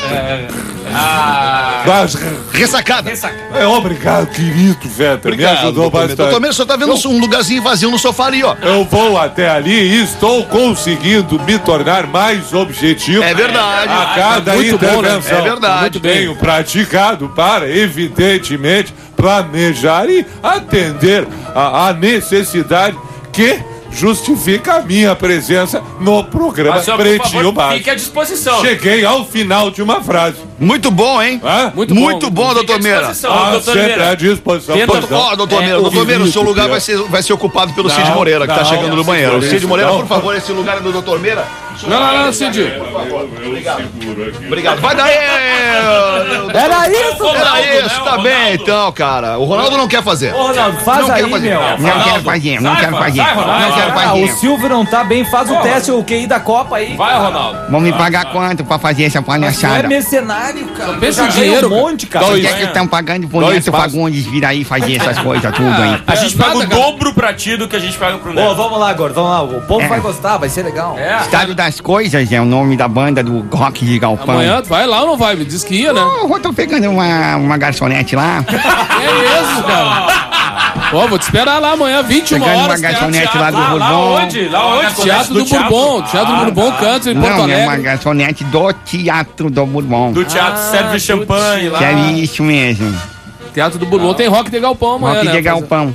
Ressacada. obrigado, querido Vetter. Me ajudou bastante. Doutor Meira, o senhor tá vendo um lugarzinho vazio no sofá ali, ó. Eu vou até ali e estou conseguindo me tornar mais objetivo. É verdade. A cada muito bom, né? intervenção. É verdade. Muito bem. Tenho praticado para, evidentemente, planejar e atender a necessidade que justifica a minha presença no programa Mas, senhor, por Pretinho favor, Básico. fique à disposição. Cheguei ao final de uma frase. Muito bom, hein? Hã? Muito bom, doutor Fique à Meira. disposição, doutor Sempre Meira. à disposição. Tenta- Pois não. Ó, doutor Meira, doutor Meira, o seu lugar vai ser ocupado pelo Cid Moreira, que tá não, chegando no não, banheiro. Cid Cid Moreira, não. por favor, esse lugar é do doutor Meira. Não, Cid. Obrigado. Vai daí! Era isso, Era isso, tá bem então, cara. O Ronaldo não quer fazer. Ô, Ronaldo, faz Não aí, quero fazer. meu. Não quero fazer, não quero fazer. vai, Ronaldo. Não quero Ah, o fazer. Silvio não tá bem, faz o teste, o QI da Copa aí. Vai, Ronaldo. Vão me pagar quanto pra fazer essa Você é palhaçada? mercenário, cara. pensa Já em ganha dinheiro, um monte, cara. Onde é que estão pagando pro Neto Fagundes vir aí fazer essas coisas tudo aí? A gente paga o nada, cara. dobro pra ti do que a gente paga pro Ô, Neto. vamos lá, Gordo, vamos lá. O povo vai gostar, vai ser legal. Estado das Coisas é o nome da banda do rock de Galpão. Amanhã, tu vai lá ou não vai? Me diz que ia, né? Eu tô pegando uma garçonete lá. É mesmo, cara. Ó, vou te esperar lá amanhã, 21 Pegando uma horas. garçonete lá do Lá Bourbon. onde? Lá onde? Teatro do Bourbon. Teatro do Bourbon, Canto, em Porto Não, é uma Alegre. garçonete do Teatro do Bourbon. Do teatro serve champanhe lá. Que é isso mesmo. Teatro do Bourbon tem rock de galpão amanhã, Rock né? de Galpão.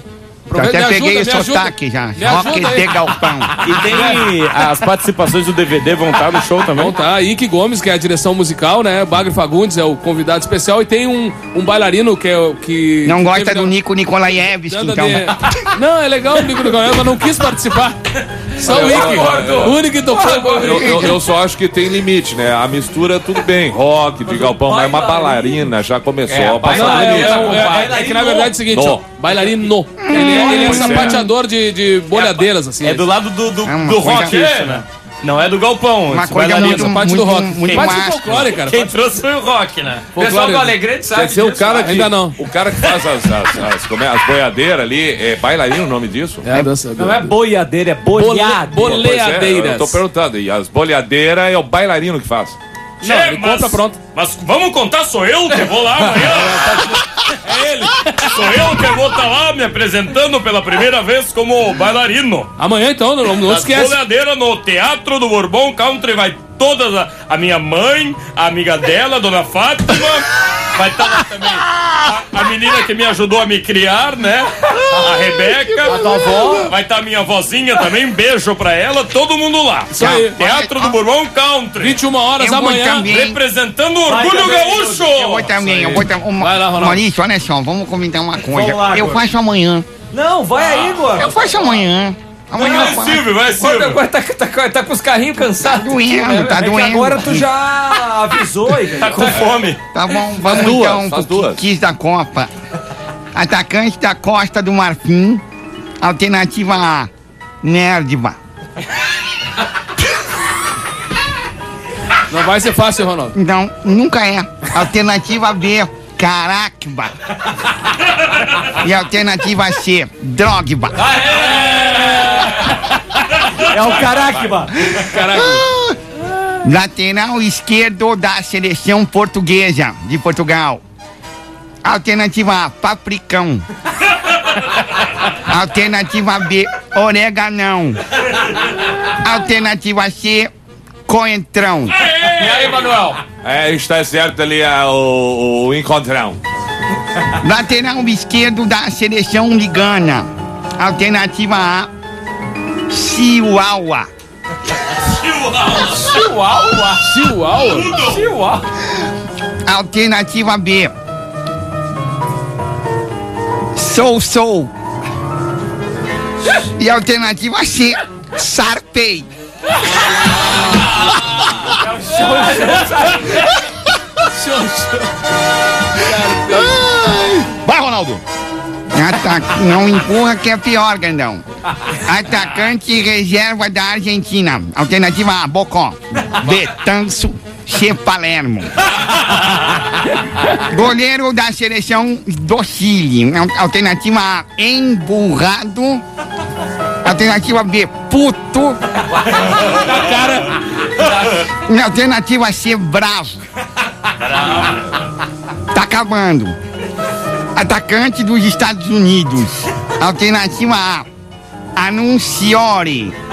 Aproveita, até me peguei ajuda, o me sotaque ajuda. já. Me Rock ajuda aí. de Galpão. E tem as participações do DVD vão estar no show também. Então tá, Ike Gomes, que é a direção musical, né? Bagre Fagundes é o convidado especial. E tem um bailarino que é o que... Não que gosta teve do na- Nico Nikolaevski, Anda então. de- Não, é legal o Nico Nicolai, mas não quis participar. Só o Ike. O único que tocou. Eu só acho que tem limite, né? A mistura, tudo bem, rock, de galpão, mas uma bailarina já começou a passar Não, do limite. é que na verdade é o seguinte, No. ó, bailarino. Ele é sapateador de bolhadeiras, assim. É do lado do uma rock coisa- isso, né? Não é do galpão. Uma esse coisa bailarino. muito, essa parte muito, do rock. muito Parte do massa. folclore, cara. Quem trouxe foi o rock, né? O pessoal Folclore. do Alegrete sabe Quer dizer, o disso, cara né? que, Ainda não. o cara que faz as boiadeiras ali, é bailarino o nome disso? É a dança. Não é boiadeira, é boiadeira. Pois é, Boleadeiras. eu tô perguntando, e as boiadeiras é o bailarino que faz? Não, ele compra pronto. Mas vamos contar, sou eu que vou lá amanhã. É ele. Sou eu que vou estar lá me apresentando pela primeira vez como bailarino. Amanhã então, não Nas esquece. boleadeiras no Teatro do Bourbon Country vai todas a minha mãe, a amiga dela, a dona Fátima, vai estar lá também a menina que me ajudou a me criar, né? A Rebeca. A tua avó. Vai estar a minha vozinha também, um beijo pra ela, todo mundo lá. Isso aí. Teatro do Bourbon Country. 21 horas Eu vou amanhã. também. Representando o Orgulho Gaúcho. Eu vou também, eu vou também. Vai lá, Ronaldo. Maurício, olha só, vamos comentar uma coisa. Vamos lá, Eu agora. faço amanhã. Não, vai aí, Gordo. Eu faço amanhã. Amanhã eu Vai, faço. Silvio, vai, Silvio. Agora tá com os carrinhos cansados. Doendo, tá É que doendo. agora tu já avisou, Igor. Tá com fome. Tá bom, vamos duas, então faz pro duas. Kiss da Copa. Atacante da Costa do Marfim. Alternativa A, Nerdba. Não vai ser fácil, Ronaldo. Então, nunca é. Alternativa B, Caracba. E alternativa C, Drogba. É o Caraquiba. Caraca. Lateral esquerdo da seleção portuguesa de Portugal. Alternativa A, Papricão. Alternativa B, Oreganão. Alternativa C, Coentrão. E aí, Manuel? É, está certo ali o encontrão. Lateral esquerdo da seleção ligana. Alternativa A, Chihuahua. Chihuahua. Chihuahua. Chihuahua. Alternativa B, Sou. E alternativa C, Sarpei. Vai, Ronaldo. Não empurra que é pior, grandão. Atacante reserva da Argentina. Alternativa A, Bocó. B, Tanso. C, Palermo. Goleiro da seleção do Chile. Alternativa A, Emburrado. Alternativa B, Puto. Alternativa C, Bravo. Tá acabando. Atacante dos Estados Unidos. Alternativa A, Anunciore.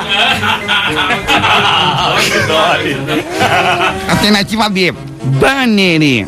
Alternativa B, Banner. E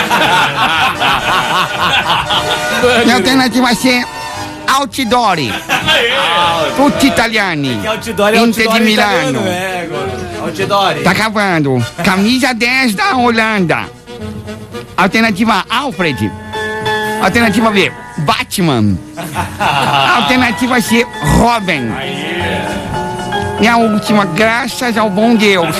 alternativa C, Outdoor. Tutti italiani. Outdoor Inter de Milano. É, Gordo. Outdoor. Tá acabando. Camisa 10 da Holanda. Alternativa A, Alfred. Alternativa B, Batman. Alternativa C, Robin. E a última, graças ao bom Deus.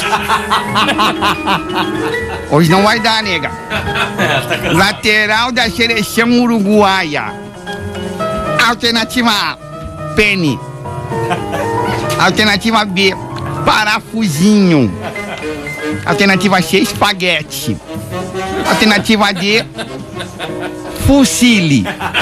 Hoje não vai dar, nega. Lateral da seleção uruguaia. Alternativa A, Penny. Alternativa B, Parafusinho. Alternativa C, Espaguete. Alternativa D, Fucile.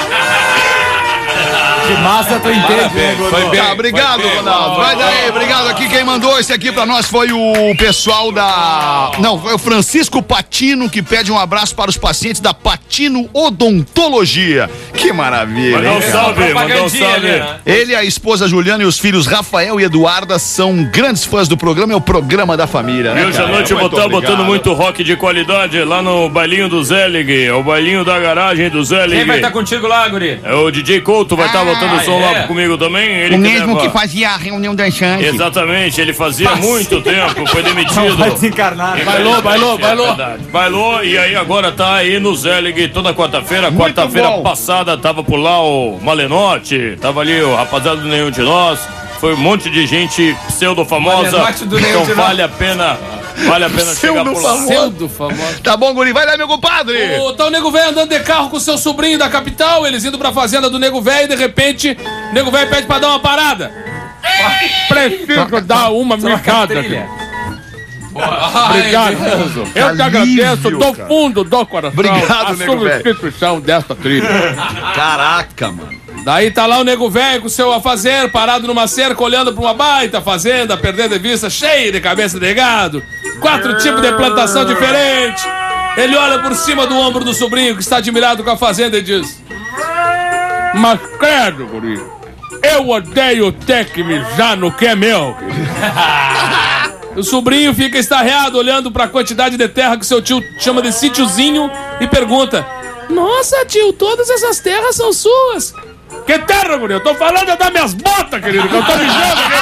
De massa tu entende, né, Parabéns, Gordo? foi bem. Tá, obrigado, foi bem. Ronaldo. Vai daí, obrigado. Aqui quem mandou esse aqui pra nós foi o pessoal da... Não, foi o Francisco Patino, que pede um abraço para os pacientes da Patino Odontologia, que Que maravilha, Mandou um hein, cara? salve, mandou um Propagandinha salve. ali, né? Ele, a esposa Juliana e os filhos Rafael e Eduarda são grandes fãs do programa, é o programa da família, né, E hoje à cara? noite eu vou Muito estar obrigado. botando muito rock de qualidade lá no bailinho do Zelig, é o bailinho da garagem do Zelig. Quem vai estar contigo lá, guri? É o DJ Couto, vai estar botando o som é? lá comigo também. Ele O mesmo leva- que fazia a reunião dançante. Exatamente, ele fazia muito tempo, foi demitido. Vai desencarnar. Bailou. Bailou e aí agora tá aí no Zelig toda quarta-feira. Quarta-feira bom. passada tava por lá o Malenotti, tava ali o rapaziada do Nenhum de Nós. Foi um monte de gente pseudo-famosa. Malenotti do Nenhum Então de Nós. vale a pena chegar por lá. Pseudo famoso. Tá bom, guri, vai lá, meu compadre. Tá o Nego Velho andando de carro com seu sobrinho da capital, eles indo pra fazenda do Nego Velho e de repente o Nego Velho pede pra dar uma parada. Preciso dar uma mijada. Obrigado. Eu te agradeço do fundo do coração Obrigado, a Nego Velho. substituição dessa trilha. Caraca, mano. Daí tá lá o Nego Velho com seu afazer, parado numa cerca, olhando pra uma baita fazenda, perdendo de vista, cheia de cabeça de gado, 4 tipos de plantação diferentes. Ele olha por cima do ombro do sobrinho, que está admirado com a fazenda, e diz: mas credo, guri, eu odeio ter que mijar no que é meu. O sobrinho fica estarreado, olhando pra quantidade de terra que seu tio chama de sítiozinho e pergunta: nossa, tio, todas essas terras são suas. Que terra, guri? Eu tô falando das minhas botas, querido, que eu tô mijando aqui.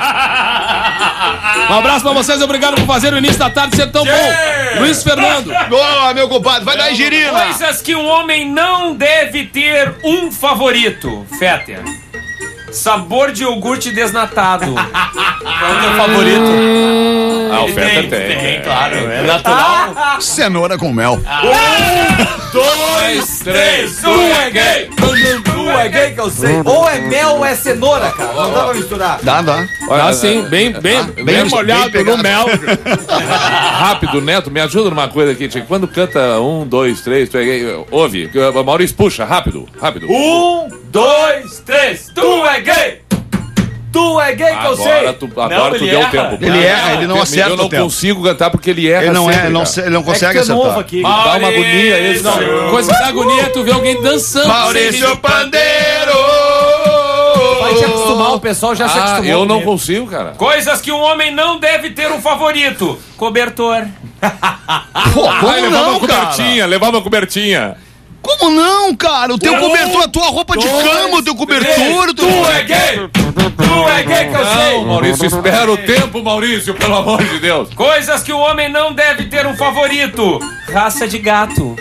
Um abraço pra vocês, obrigado por fazer o início da tarde ser tão bom. Luiz Fernando. Boa, meu compadre, vai daí, Girina. Coisas que um homem não deve ter um favorito, Fetter. Sabor de iogurte desnatado. Qual é o teu favorito? Ah, o Fetter tem. Claro, é natural. Cenoura com mel. 2, 3, Tu é gay! Tu é gay que eu sei. Ou é mel ou é cenoura, cara. Não dá pra misturar. Dá. Ah, sim, bem molhado bem no mel. Rápido, Neto, me ajuda numa coisa aqui. Tia. Quando canta 1, 2, 3, tu é gay. Ouve, Maurício, puxa, rápido. 1, 2, 3. Tu é gay! Tu é gay que eu sei. Agora tu ele deu erra. tempo. Ele erra, ele não acerta Eu não o tempo. consigo cantar porque ele erra Ele não sempre, cara. ele não consegue É que tu é novo acertar. aqui. Dá uma agonia esse. Coisa da agonia é tu ver alguém dançando. Maurício Pandeiro! Vai te acostumar, o pessoal já se acostumou. Eu não comigo. consigo, cara. Coisas que um homem não deve ter um favorito. Cobertor. Pô, como levar não, uma cara? cobertinha, levar uma cobertinha. Como não, cara? O teu cobertor, a tua roupa de cama, o teu cobertor, o teu... Tu é gay! Tu é gay que eu sei! Não, Maurício, espera o tempo, Maurício, pelo amor de Deus. Coisas que o homem não deve ter um favorito. Raça de gato.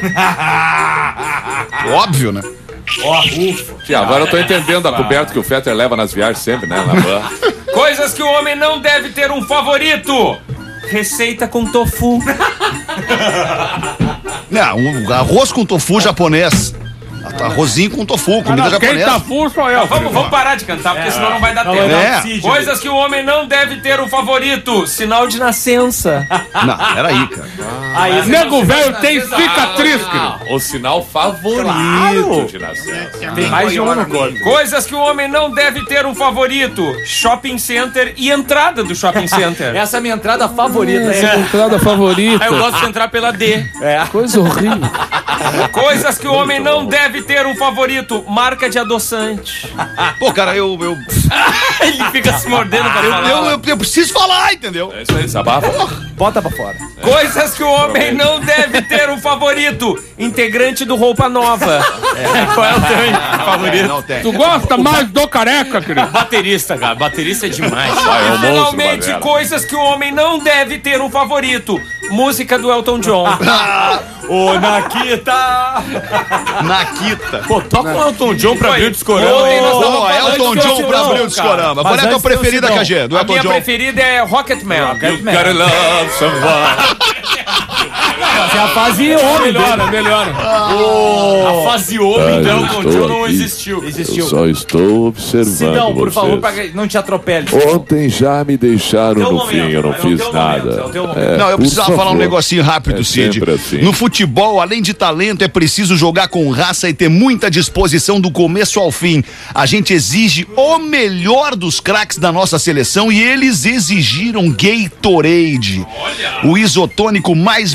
Óbvio, né? Tia, agora eu tô entendendo a coberta que o Fetter leva nas viagens sempre, né? Na van. Coisas que o homem não deve ter um favorito. Receita com tofu. Não, um arroz com tofu japonês. Arrozinho com tofu, comida Quem tá japonesa. full sou eu. Vamos parar de cantar, porque senão não vai dar tempo. É. Coisas que o homem não deve ter um favorito. Sinal de nascença. Não, peraí, cara. Nego velho tem cicatriz, querido. O sinal favorito de nascença. Tem mais de um no corpo. Coisas que o homem não deve ter um favorito. Shopping center e entrada do shopping center. Essa é a minha entrada favorita. Entrada favorita. Eu gosto de entrar pela D. Coisa horrível. Coisas que o homem não deve ter um favorito. Marca de adoçante. Pô, cara, eu Ele fica se mordendo pra falar. eu preciso falar, entendeu? É isso aí, desabafa. Bota pra fora. Coisas que o homem não deve ter um favorito. Integrante do Roupa Nova. Qual é o teu favorito? Não tem. Tu gosta mais do careca, querido? Baterista, cara. Baterista é demais. Vai, é um E monstro, finalmente, Barbera. coisas que o homem não deve ter um favorito. Música do Elton John. Ô, Nakita! Nakita. Pô, toca o Elton John pra abrir o discorama. Pô, Elton John pra abrir o discorama. Qual é a tua antes tem o preferida, Sidão. KG? Do A Elton minha John? preferida é Rocketman. Gotta love someone. Essa é a fase homem. Melhora. A fase homem do Elton John não existiu. Existiu. Só estou observando Sidão, por favor, pra vocês. que não te atropele. Ontem já me deixaram Teu no momento, fim, eu não é o fiz teu nada. momento, é o teu momento. Não, eu por precisava falar um favor. negocinho rápido, É Cid. sempre assim. No futebol, além de talento, é preciso jogar com raça e ter muita disposição do começo ao fim. A gente exige o melhor dos craques da nossa seleção e eles exigiram Gatorade. O isotônico mais vendido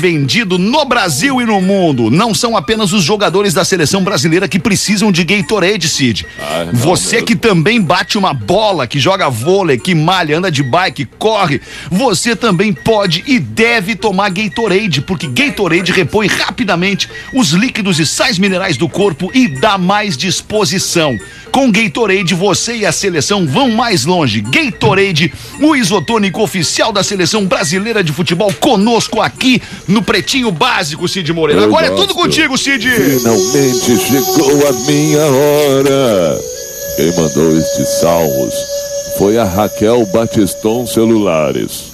conhecido no Brasil e no mundo. Não são apenas os jogadores da seleção brasileira que precisam de Gatorade, Cid. Você que também bate uma bola, que joga vôlei, que malha, anda de bike, corre, você também pode e deve tomar Gatorade, porque Gatorade repõe rapidamente os líquidos e sais minerais do corpo e dá mais disposição. Com Gatorade, você e a seleção vão mais longe. Gatorade, o isotônico oficial da seleção brasileira de futebol, conosco aqui no Pretinho Básico, Cid Moreira. Agora é tudo contigo, Cid. Finalmente chegou a minha hora. Quem mandou estes salmos foi a Raquel Batiston Celulares.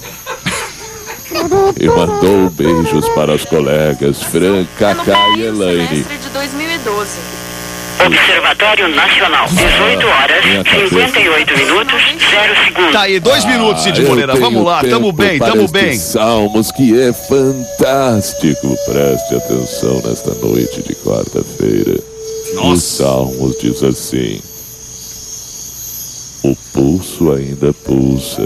E mandou beijos para os colegas Fran, Cacá e Elaine. De 2012. Observatório Nacional, 18 horas, 58 minutos, 0 segundos. Tá aí, 2 minutos, Cid Moreira. Vamos lá, tamo bem, tamo bem. Salmos que é fantástico. Preste atenção nesta noite de quarta-feira. Os Salmos diz assim: o pulso ainda pulsa.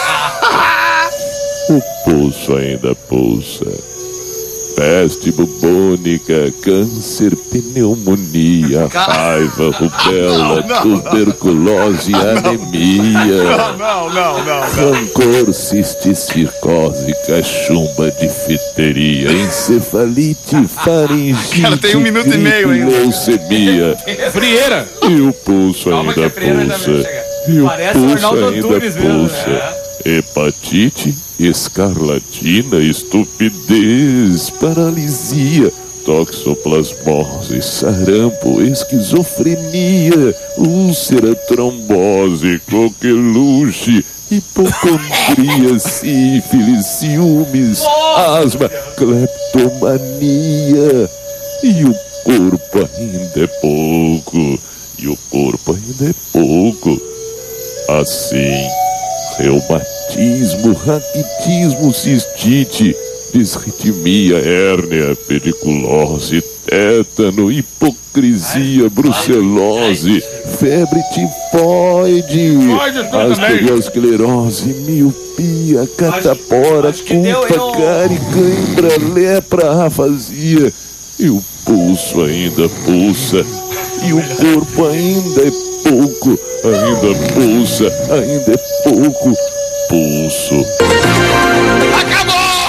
O pulso ainda pulsa. Peste bubônica, câncer, pneumonia, raiva, rubéola, tuberculose, anemia. Rancor, cisticircose, cachumba, difteria, encefalite, faringite, cara, tem 1 minuto e meio ainda. Leucemia. Frieira. E o pulso ainda pulsa. E o pulso ainda pulsa. Hepatite, escarlatina, estupidez, paralisia, toxoplasmose, sarampo, esquizofrenia, úlcera, trombose, coqueluche, hipocondria, sífilis, ciúmes, asma, cleptomania. E o corpo ainda é pouco. E o corpo ainda é pouco. Assim, reumatismo, raquitismo, cistite, disritmia, hérnia, pediculose, tétano, hipocrisia, brucelose, febre tifoide, arteriosclerose, miopia, catapora, culpa, cárie, cãibra, lepra, afasia. E o pulso ainda pulsa, e o corpo ainda é pouco, ainda pulsa, ainda é pouco, pulso. Acabou!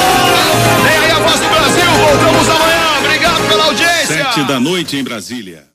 Vem aí a Voz do Brasil, voltamos amanhã. Obrigado pela audiência. 7 da noite em Brasília.